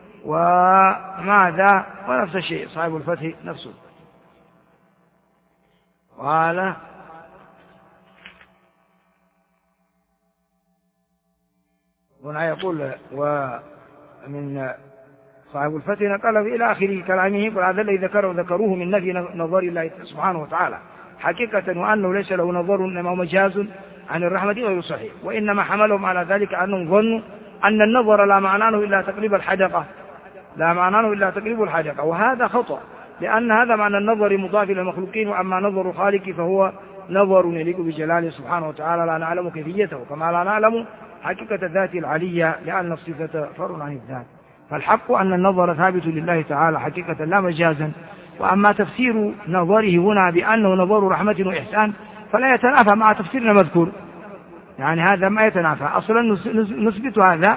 وماذا ونفس الشيء صاحب الفتح نفسه قال هنا يقول ومن صاحب الفتح نقل إلى آخره كلامه وهذا الذي ذكروه من نفي نظر الله سبحانه وتعالى حقيقة وأنه ليس له نظر إنما مجاز عن الرحمة غير صحيح. وإنما حملهم على ذلك أنهم ظنوا أن النظر لا معناه إلا تقريب الحدقة، وهذا خطأ، لأن هذا معنى النظر مضاف إلى المخلوقين، وأما نظر الخالق فهو نظر يليق بجلاله سبحانه وتعالى لا نعلم كيفيته كما لا نعلم حقيقة الذات العلية، لأن الصفة فرع عن الذات. فالحق أن النظر ثابت لله تعالى حقيقة لا مجازا. وأما تفسير نظره هنا بأنه نظر رحمة وإحسان فلا يتنافى مع تفسيرنا المذكور، يعني هذا ما يتنافى. أصلا نثبت هذا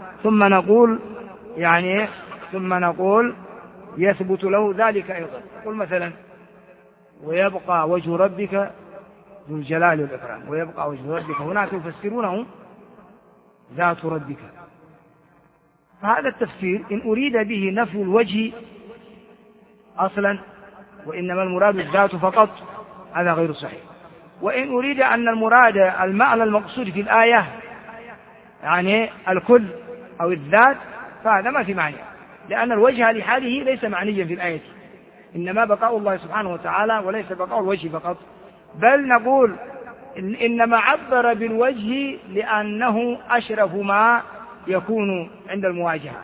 ثم نقول يثبت له ذلك أيضا. نقول مثلا ويبقى وجه ربك ذو الجلال والإكرام، ويبقى وجه ربك هناك يفسرونه ذات ربك. فهذا التفسير إن أريد به نفي الوجه أصلا وإنما المراد الذات فقط هذا غير صحيح. وإن أريد أن المراد المعنى المقصود في الآية يعني الكل أو الذات فهذا ما في معنى، لأن الوجه لحاله ليس معنيا في الآية، إنما بقاء الله سبحانه وتعالى وليس بقاء الوجه فقط. بل نقول إنما عبر بالوجه لأنه أشرف ما يكون عند المواجهة،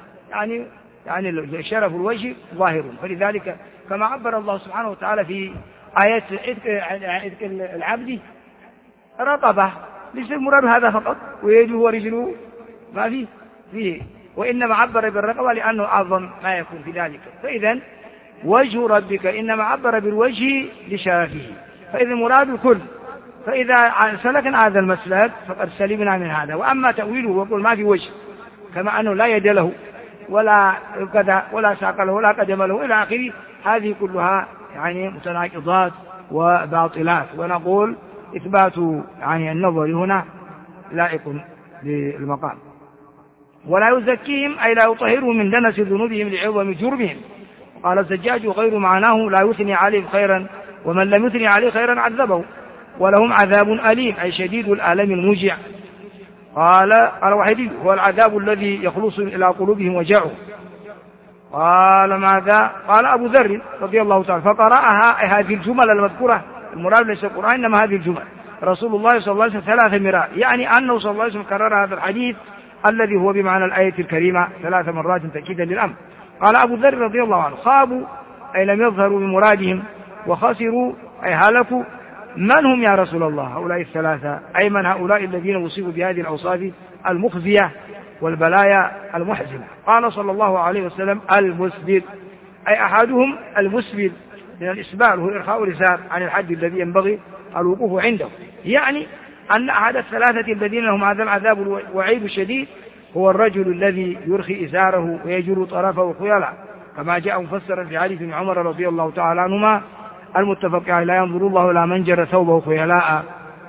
يعني شرف الوجه ظاهر، فلذلك كما عبر الله سبحانه وتعالى في آية عتق العبد رقبة، ليس المراد هذا فقط ويده ورجله ما فيه، وإنما عبر بالرقبة لأنه أعظم ما يكون في ذلك. فإذا وجه ربك إنما عبر بالوجه لشرفه، فإذا مراد الكل. فإذا سلكنا هذا المسلك فقد سلمنا من هذا. وأما تأويله ويقول ما في وجه كما أنه لا يد له ولا كذا ولا ساق له ولا قدم له إلى آخره، هذه كلها يعني متناقضات وباطلات. ونقول إثبات يعني النظر هنا لائق بالمقام. ولا يزكيهم أي لا يطهرهم من دنس ذنوبهم لعظم جرمهم. قال الزجاج غير معناه لا يثني عليه خيرا، ومن لم يثني عليه خيرا عذبه ولهم عذاب أليم أي شديد الآلام الموجع. قال وحيد هو العذاب الذي يخلص إلى قلوبهم وجعوا. قال ماذا؟ قال أبو ذر رضي الله تعالى فقرأها هذه الجمل المذكورة، المراد ليس القرآن إنما هذه الجمل رسول الله صلى الله عليه وسلم 3 مرات، يعني أنه صلى الله عليه وسلم كرر هذا الحديث الذي هو بمعنى الآية الكريمة 3 مرات تأكيدا للأمر. قال أبو ذر رضي الله عنه خابوا أي لم يظهروا بمرادهم، وخسروا أي هلكوا. من هم يا رسول الله هؤلاء 3؟ أي من هؤلاء الذين أصيبوا بهذه الأوصاف المخزية والبلايا المحزنة؟ قال صلى الله عليه وسلم المسبل، أي أحدهم المسبل من الإسبال هو إرخاء الإزار عن الحد الذي ينبغي الوقوف عنده، يعني أن أحد 3 الذين لهم هذا العذاب الوعيد الشديد هو الرجل الذي يرخي إزاره ويجر طرفه خيلاء، كما جاء مفسرا في حديث ابن عمر رضي الله تعالى عنهما المتفق عليه لا ينظر الله إلى من جر ثوبه خيلاء.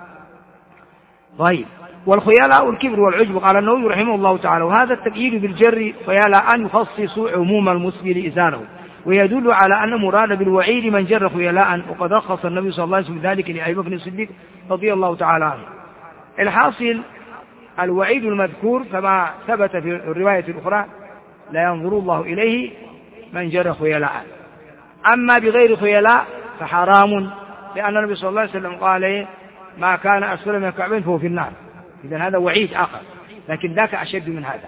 طيب، والخيلاء الكبر والعجب. قال النووي رحمه الله تعالى وهذا التقييد بالجر خيلاء أن يخصص عموم المسبل إزاره، ويدل على أن مراد بالوعيد من جر خيلاء، وقد رخص النبي صلى الله عليه وسلم ذلك لأبي بكر الصديق رضي الله تعالى عنه. الحاصل الوعيد المذكور كما ثبت في الرواية الأخرى لا ينظر الله إليه من جر خيلاء. أما بغير خيلاء فحرام، لأن النبي صلى الله عليه وسلم قال ما كان أسفل من الكعبين فهو في النار. إذن هذا وعيد آخر. لكن ذاك أشد من هذا.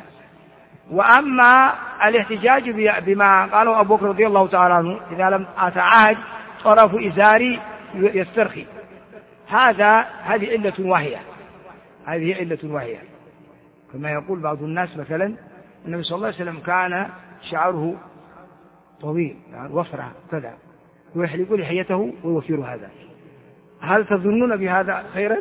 وأما الاحتجاج بما قاله أبو بكر رضي الله تعالى عنه إذا لم أتعاهد طرف إزاري يسترخي، هذه علة واهية، هذه علة واهية. كما يقول بعض الناس مثلا النبي صلى الله عليه وسلم كان شعره طويل يعني وفرة كذا ويحلق لحيته ويوفر هذا، هل تظنون بهذا خيرا؟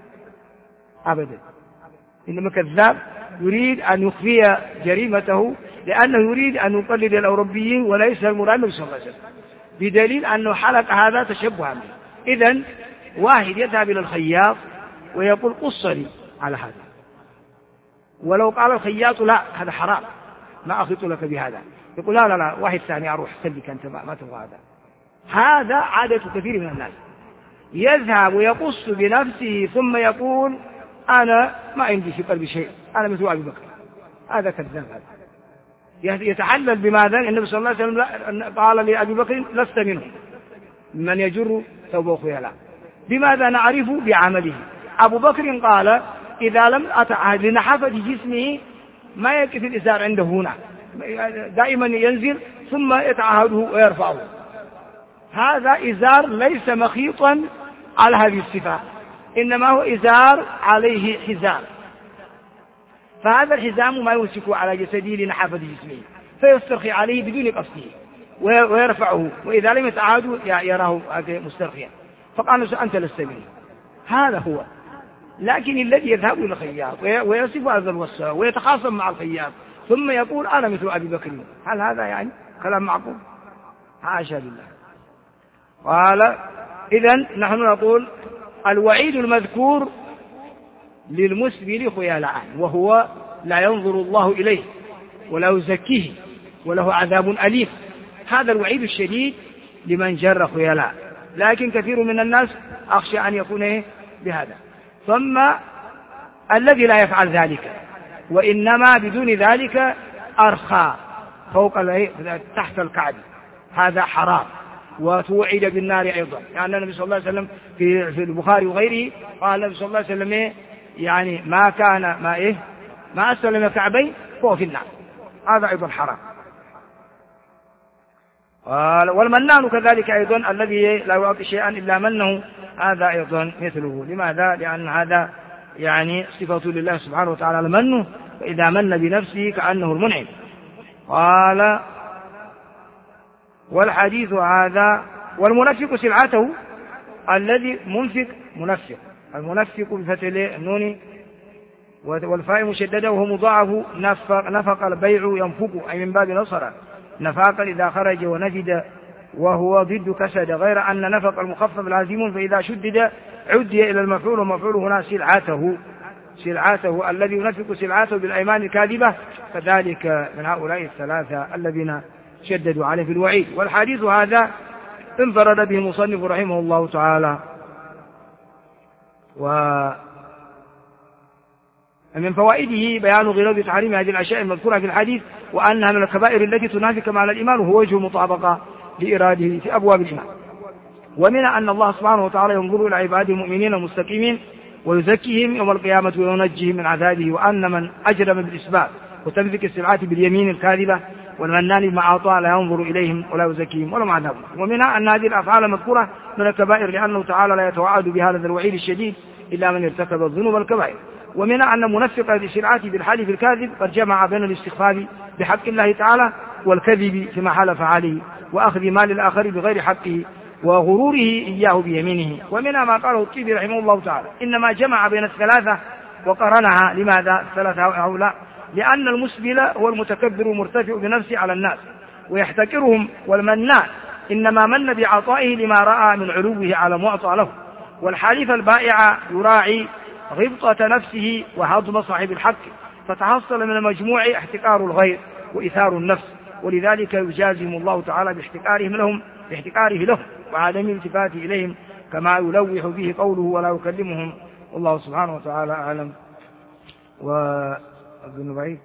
أبدا، إنما كذاب يريد أن يخفي جريمته لأنه يريد أن يقلد الأوروبيين وليس المراد النبي صلى الله عليه وسلم، بدليل أنه حلق هذا تشبها به. إذن واحد يذهب إلى الخياط ويقول قص لي على هذا، ولو قال الخياط لا هذا حرام ما أخلط لك بهذا، يقول لا واحد ثاني أروح سلك أنت ما تبغى هذا. هذا عادة كثير من الناس، يذهب ويقص بنفسه ثم يقول أنا ما عندي في قلبي شيء، أنا مثل أبي بكر. هذا كذاب، هذا يتعلل بماذا؟ النبي صلى الله عليه وسلم قال لأبي بكر لست منه من يجر ثوبه خيلاء. بماذا نعرف؟ بعمله. أبو بكر قال إذا لم أتعهد لنحافة جسمه ما يكفي الإزار عنده هنا، دائما ينزل ثم يتعهده ويرفعه. هذا إزار ليس مخيطا على هذه الصفة، إنما هو إزار عليه حزام، فهذا الحزام ما يمسكه على جسده لنحافة جسمه فيسترخي عليه بدون قصده ويرفعه، وإذا لم يتعاهد يراه مسترخيا، فقال أنت لست منه. هذا هو. لكن الذي يذهب إلى الخياط ويصف هذا الوصف ويتخاصم مع الخياط ثم يقول أنا مثل أبي بكر، هل هذا يعني كلام معقول؟ حاشا لله. قال إذن نحن نقول الوعيد المذكور للمسبل خيلاء، وهو لا ينظر الله إليه ولا يزكيه وله عذاب أليم. هذا الوعيد الشديد لمن جر خيلاء، لكن كثير من الناس أخشى أن يكون بهذا. ثم الذي لا يفعل ذلك وإنما بدون ذلك أرخى فوق تحت الكعب، هذا حرام وتوعد بالنار أيضا. يعني النبي صلى الله عليه وسلم في البخاري وغيره قال النبي صلى الله عليه وسلم يعني ما أسفل من الكعبين فهو في النار، هذا أيضا حرام. قال والمنان كذلك أيضا الذي لا يعطي شيئا إلا منه، هذا أيضا مثله. لماذا؟ لأن هذا يعني صفة لله سبحانه وتعالى المنه، فإذا من بنفسه كأنه المنعم. قال والحديث هذا والمنفق سلعته، الذي منفق المنفق بفتح النون والفاء مشددة وهو مضاعف نفق البيع ينفق أي من باب نصر نفاقا إذا خرج ونفد، وهو ضد كسد، غير أن نفق المخفف لازم، فإذا شدد عدي إلى المفعول، ومفعول هنا سلعته الذي ينفق سلعته بالأيمان الكاذبة، فذلك من هؤلاء الثلاثة الذين شددوا عليه في الوعيد. والحديث هذا انفرد به المصنف رحمه الله تعالى. ومن فوائده بيان غلظ تحريم هذه الأشياء المذكورة في الحديث، وأنها من الكبائر التي تنافي كمال الإيمان، وهو وجه المطابقة لإراده في أبواب الإيمان. ومنها أن الله سبحانه وتعالى ينظر إلى عباده المؤمنين المستقيمين ويزكيهم يوم القيامة وينجيهم من عذابه، وأن من أجرم بالإسباب وتمسك السلعات باليمين الكاذبة والمنان بما أعطى لا ينظر إليهم ولا يزكيهم ولا عذابهم. ومنها أن هذه الأفعال المذكورة من الكبائر، لأنه تعالى لا يتوعد بهذا الوعيد الشديد إلا من ارتكب الذنوب الكبائر. ومنها أن منفق هذه السلعات بالحلف الكاذب قد جمع بين الاستخفاف بحق الله تعالى والكذب فيما حلف عليه، وأخذ مال الآخر بغير حقه، وغروره إياه بيمينه. ومنها ما قاله الطيبي رحمه الله تعالى إنما جمع بين الثلاثة وقرنها. لماذا الثلاثة هؤلاء؟ لأن المسبل هو المتكبر المرتفع بنفسه على الناس ويحتكرهم، والمنان إنما من بعطائه لما رأى من علوه على معطى له، والحليف البائع يراعي غبطة نفسه وهضم صاحب الحق، فتحصل من المجموع احتكار الغير وإثار النفس، ولذلك يجازم الله تعالى باحتكاره لهم وعدم الالتفات إليهم، كما يلوح به قوله ولا يكلمهم. والله سبحانه وتعالى أعلم. وابن بعيد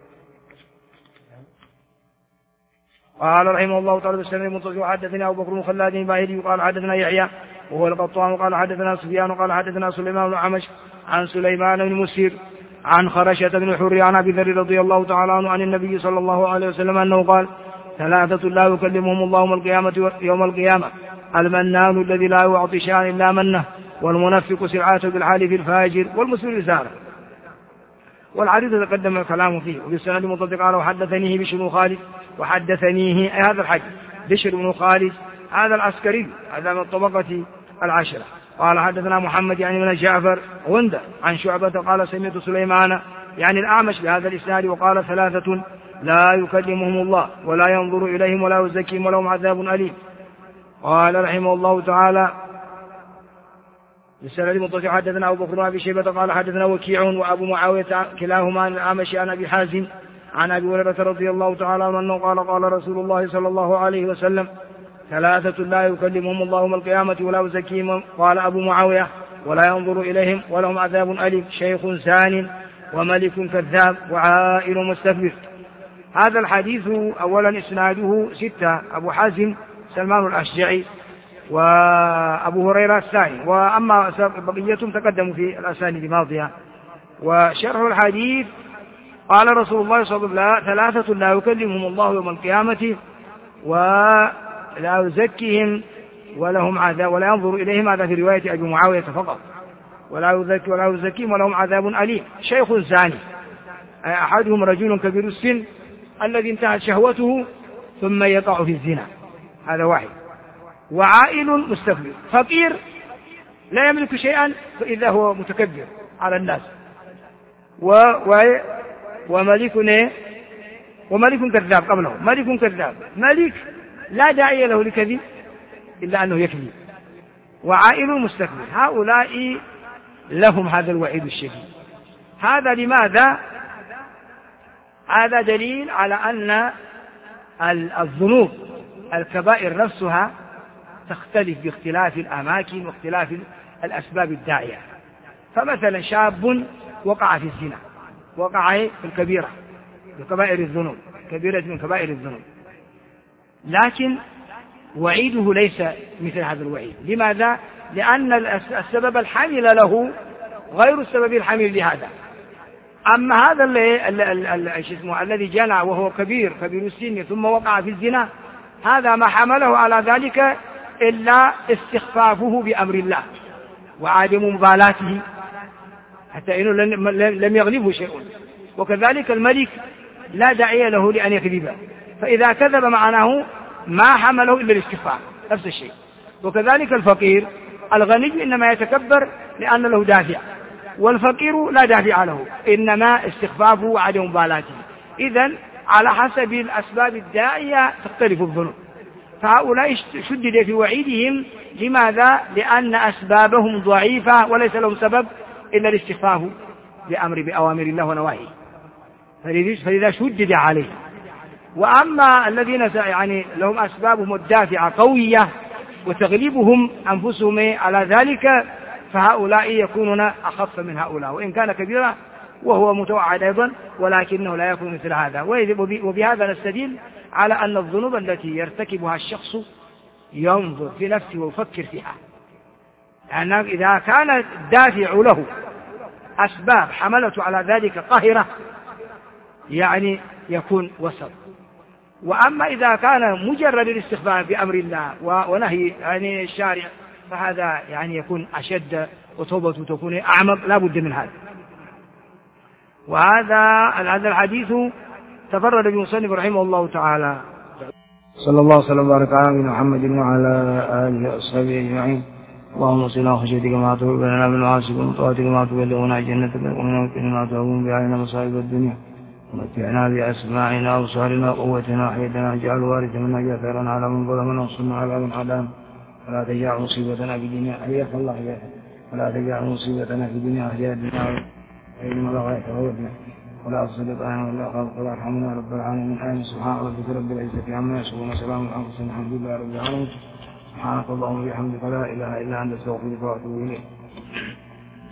قال رحمه الله تعالى بالسنة المنتصر حدثنا أبو بكر خلاد باهلي قال حدثنا يحيى وهو القطان قال حدثنا سفيان قال حدثنا سليمان بن عمش عن سليمان بن مسير عن خرشة بن حر عن أبي ذر رضي الله تعالى عنه عن النبي صلى الله عليه وسلم أنه قال: ثلاثة لا يكلمهم الله يوم القيامة: المنان الذي لا يعطي شيئا إلا منه، والمنفق سلعته بالحالف الفاجر، والمسلم لسانه. والحديث تقدم الكلام فيه. وبالسند متصل قال: وحدثنيه بشر بن خالد، وحدثنيه هذا الحديث بشر بن خالد هذا العسكري، هذا من طبقة العشرة. قال: حدثنا محمد يعني من جعفر غندة عن شعبة قال: سمعت سليمان يعني الأعمش بهذا الإسناد وقال: ثلاثة لا يكلمهم الله ولا ينظر إليهم ولا يزكيهم ولهم عذاب أليم. قال رحمه الله تعالى: بالسند المتصل حدثنا أبو بكر بن أبي شيبة قال: حدثنا وكيع وأبو معاوية كلاهما عن الأعمش عن أبي حازم عن أبي هريرة رضي الله تعالى عنه قال: قال رسول الله صلى الله عليه وسلم: ثلاثة لا يكلمهم الله يوم القيامة ولا يزكيهم. قال أبو معاوية: ولا ينظر إليهم ولهم عذاب أليم: شيخ زان، وملك كذاب، وعائل مستكبر. هذا الحديث أولا إسناده 6: أبو حازم سلمان الأشجعي، وأبو هريرة الثاني، وأما بقيتهم تقدموا في الأسانيد الماضية. وشرح الحديث: قال رسول الله صلى الله عليه وسلم: ثلاثة لا يكلمهم الله يوم القيامة ولا يزكيهم ولهم عذاب ولا ينظر إليهم. هذا في رواية أبي معاوية فقط. ولا يزكيهم ولهم عذاب أليم: شيخ زاني، أحدهم رجل كبير السن الذي انتهت شهوته ثم يقع في الزنا، هذا واحد. وعائل مستكبر، فقير لا يملك شيئا فإذا هو متكبر على الناس. وملك كذاب قبله، ملك كذاب، ملك لا داعي له لكذب إلا أنه يكذب. وعائل مستكبر، هؤلاء لهم هذا الوعيد الشديد. هذا لماذا؟ هذا دليل على أن الذنوب الكبائر نفسها تختلف باختلاف الأماكن واختلاف الأسباب الداعية. فمثلا شاب وقع في الزنا، وقع في الكبيرة من كبائر الذنوب، كبيرة من كبائر الذنوب، لكن وعيده ليس مثل هذا الوعيد. لماذا؟ لأن السبب الحامل له غير السبب الحامل لهذا. أما هذا الذي جنى وهو كبير السن ثم وقع في الزنا، هذا ما حمله على ذلك إلا استخفافه بأمر الله وعدم مبالاته، حتى إنه لم يغلبه شيء. وكذلك الملك لا داعي له لأن يكذب، فإذا كذب معناه ما حمله إلا الاستخفاف، نفس الشيء. وكذلك الفقير، الغني إنما يتكبر لأن له دافع، والفقير لا دافع له، إنما استخفافه وعدم مبالاته. إذن على حسب الأسباب الداعية تختلف الذنوب. فهؤلاء شدد في وعيدهم. لماذا؟ لأن أسبابهم ضعيفة وليس لهم سبب إلا الاستخفاف بأوامر الله ونواهيه، فلذا شدد عليه. وأما الذين يعني لهم أسبابهم الدافعة قوية وتغلبهم أنفسهم على ذلك، فهؤلاء يكونون أخف من هؤلاء، وإن كان كبيرا وهو متوعد أيضا، ولكنه لا يكون مثل هذا. وبهذا نستدل على أن الذنوب التي يرتكبها الشخص ينظر في نفسه ويفكر فيها، يعني إذا كان الدافع له أسباب حملته على ذلك قاهرة يعني يكون وسط. وأما إذا كان مجرد الاستخفاف بأمر الله ونهي يعني الشارع، فهذا يعني يكون أشد وتوبته تكون أعمق، لا بد من هذا. وهذا الحديث تفرد بمصنف رحمه الله تعالى. صلى الله وسلم وبارك على محمد وعلى آله وصحبه أجمعين. اللهم صل على خشيتك ما تهون بيننا بالمعاصي وطاعتك ما تبلغنا جنتك ومن ما تهون بعين مصائب الدنيا، ومتعنا بأسماعنا وأبصارنا وقوتنا وحياتنا، اجعل الوارث منا اجعل ثارنا على من ظلمنا وانصرنا على من عادانا، ولا تجعل مصيبتنا في ديننا، حياك الله حياك، ولا تجعل مصيبتنا في ديننا حياتنا وإنما لا يتغوثنا ولا تصدق علينا ولا خلق ولا ارحمنا رب العالمين. آمين. سبحان ربك رب العزة عما يصفون وسلام على المرسلين الحمد لله رب العالمين. سبحانك اللهم وبحمدك لا إله إلا أنت أستغفرك وأتوب إليك.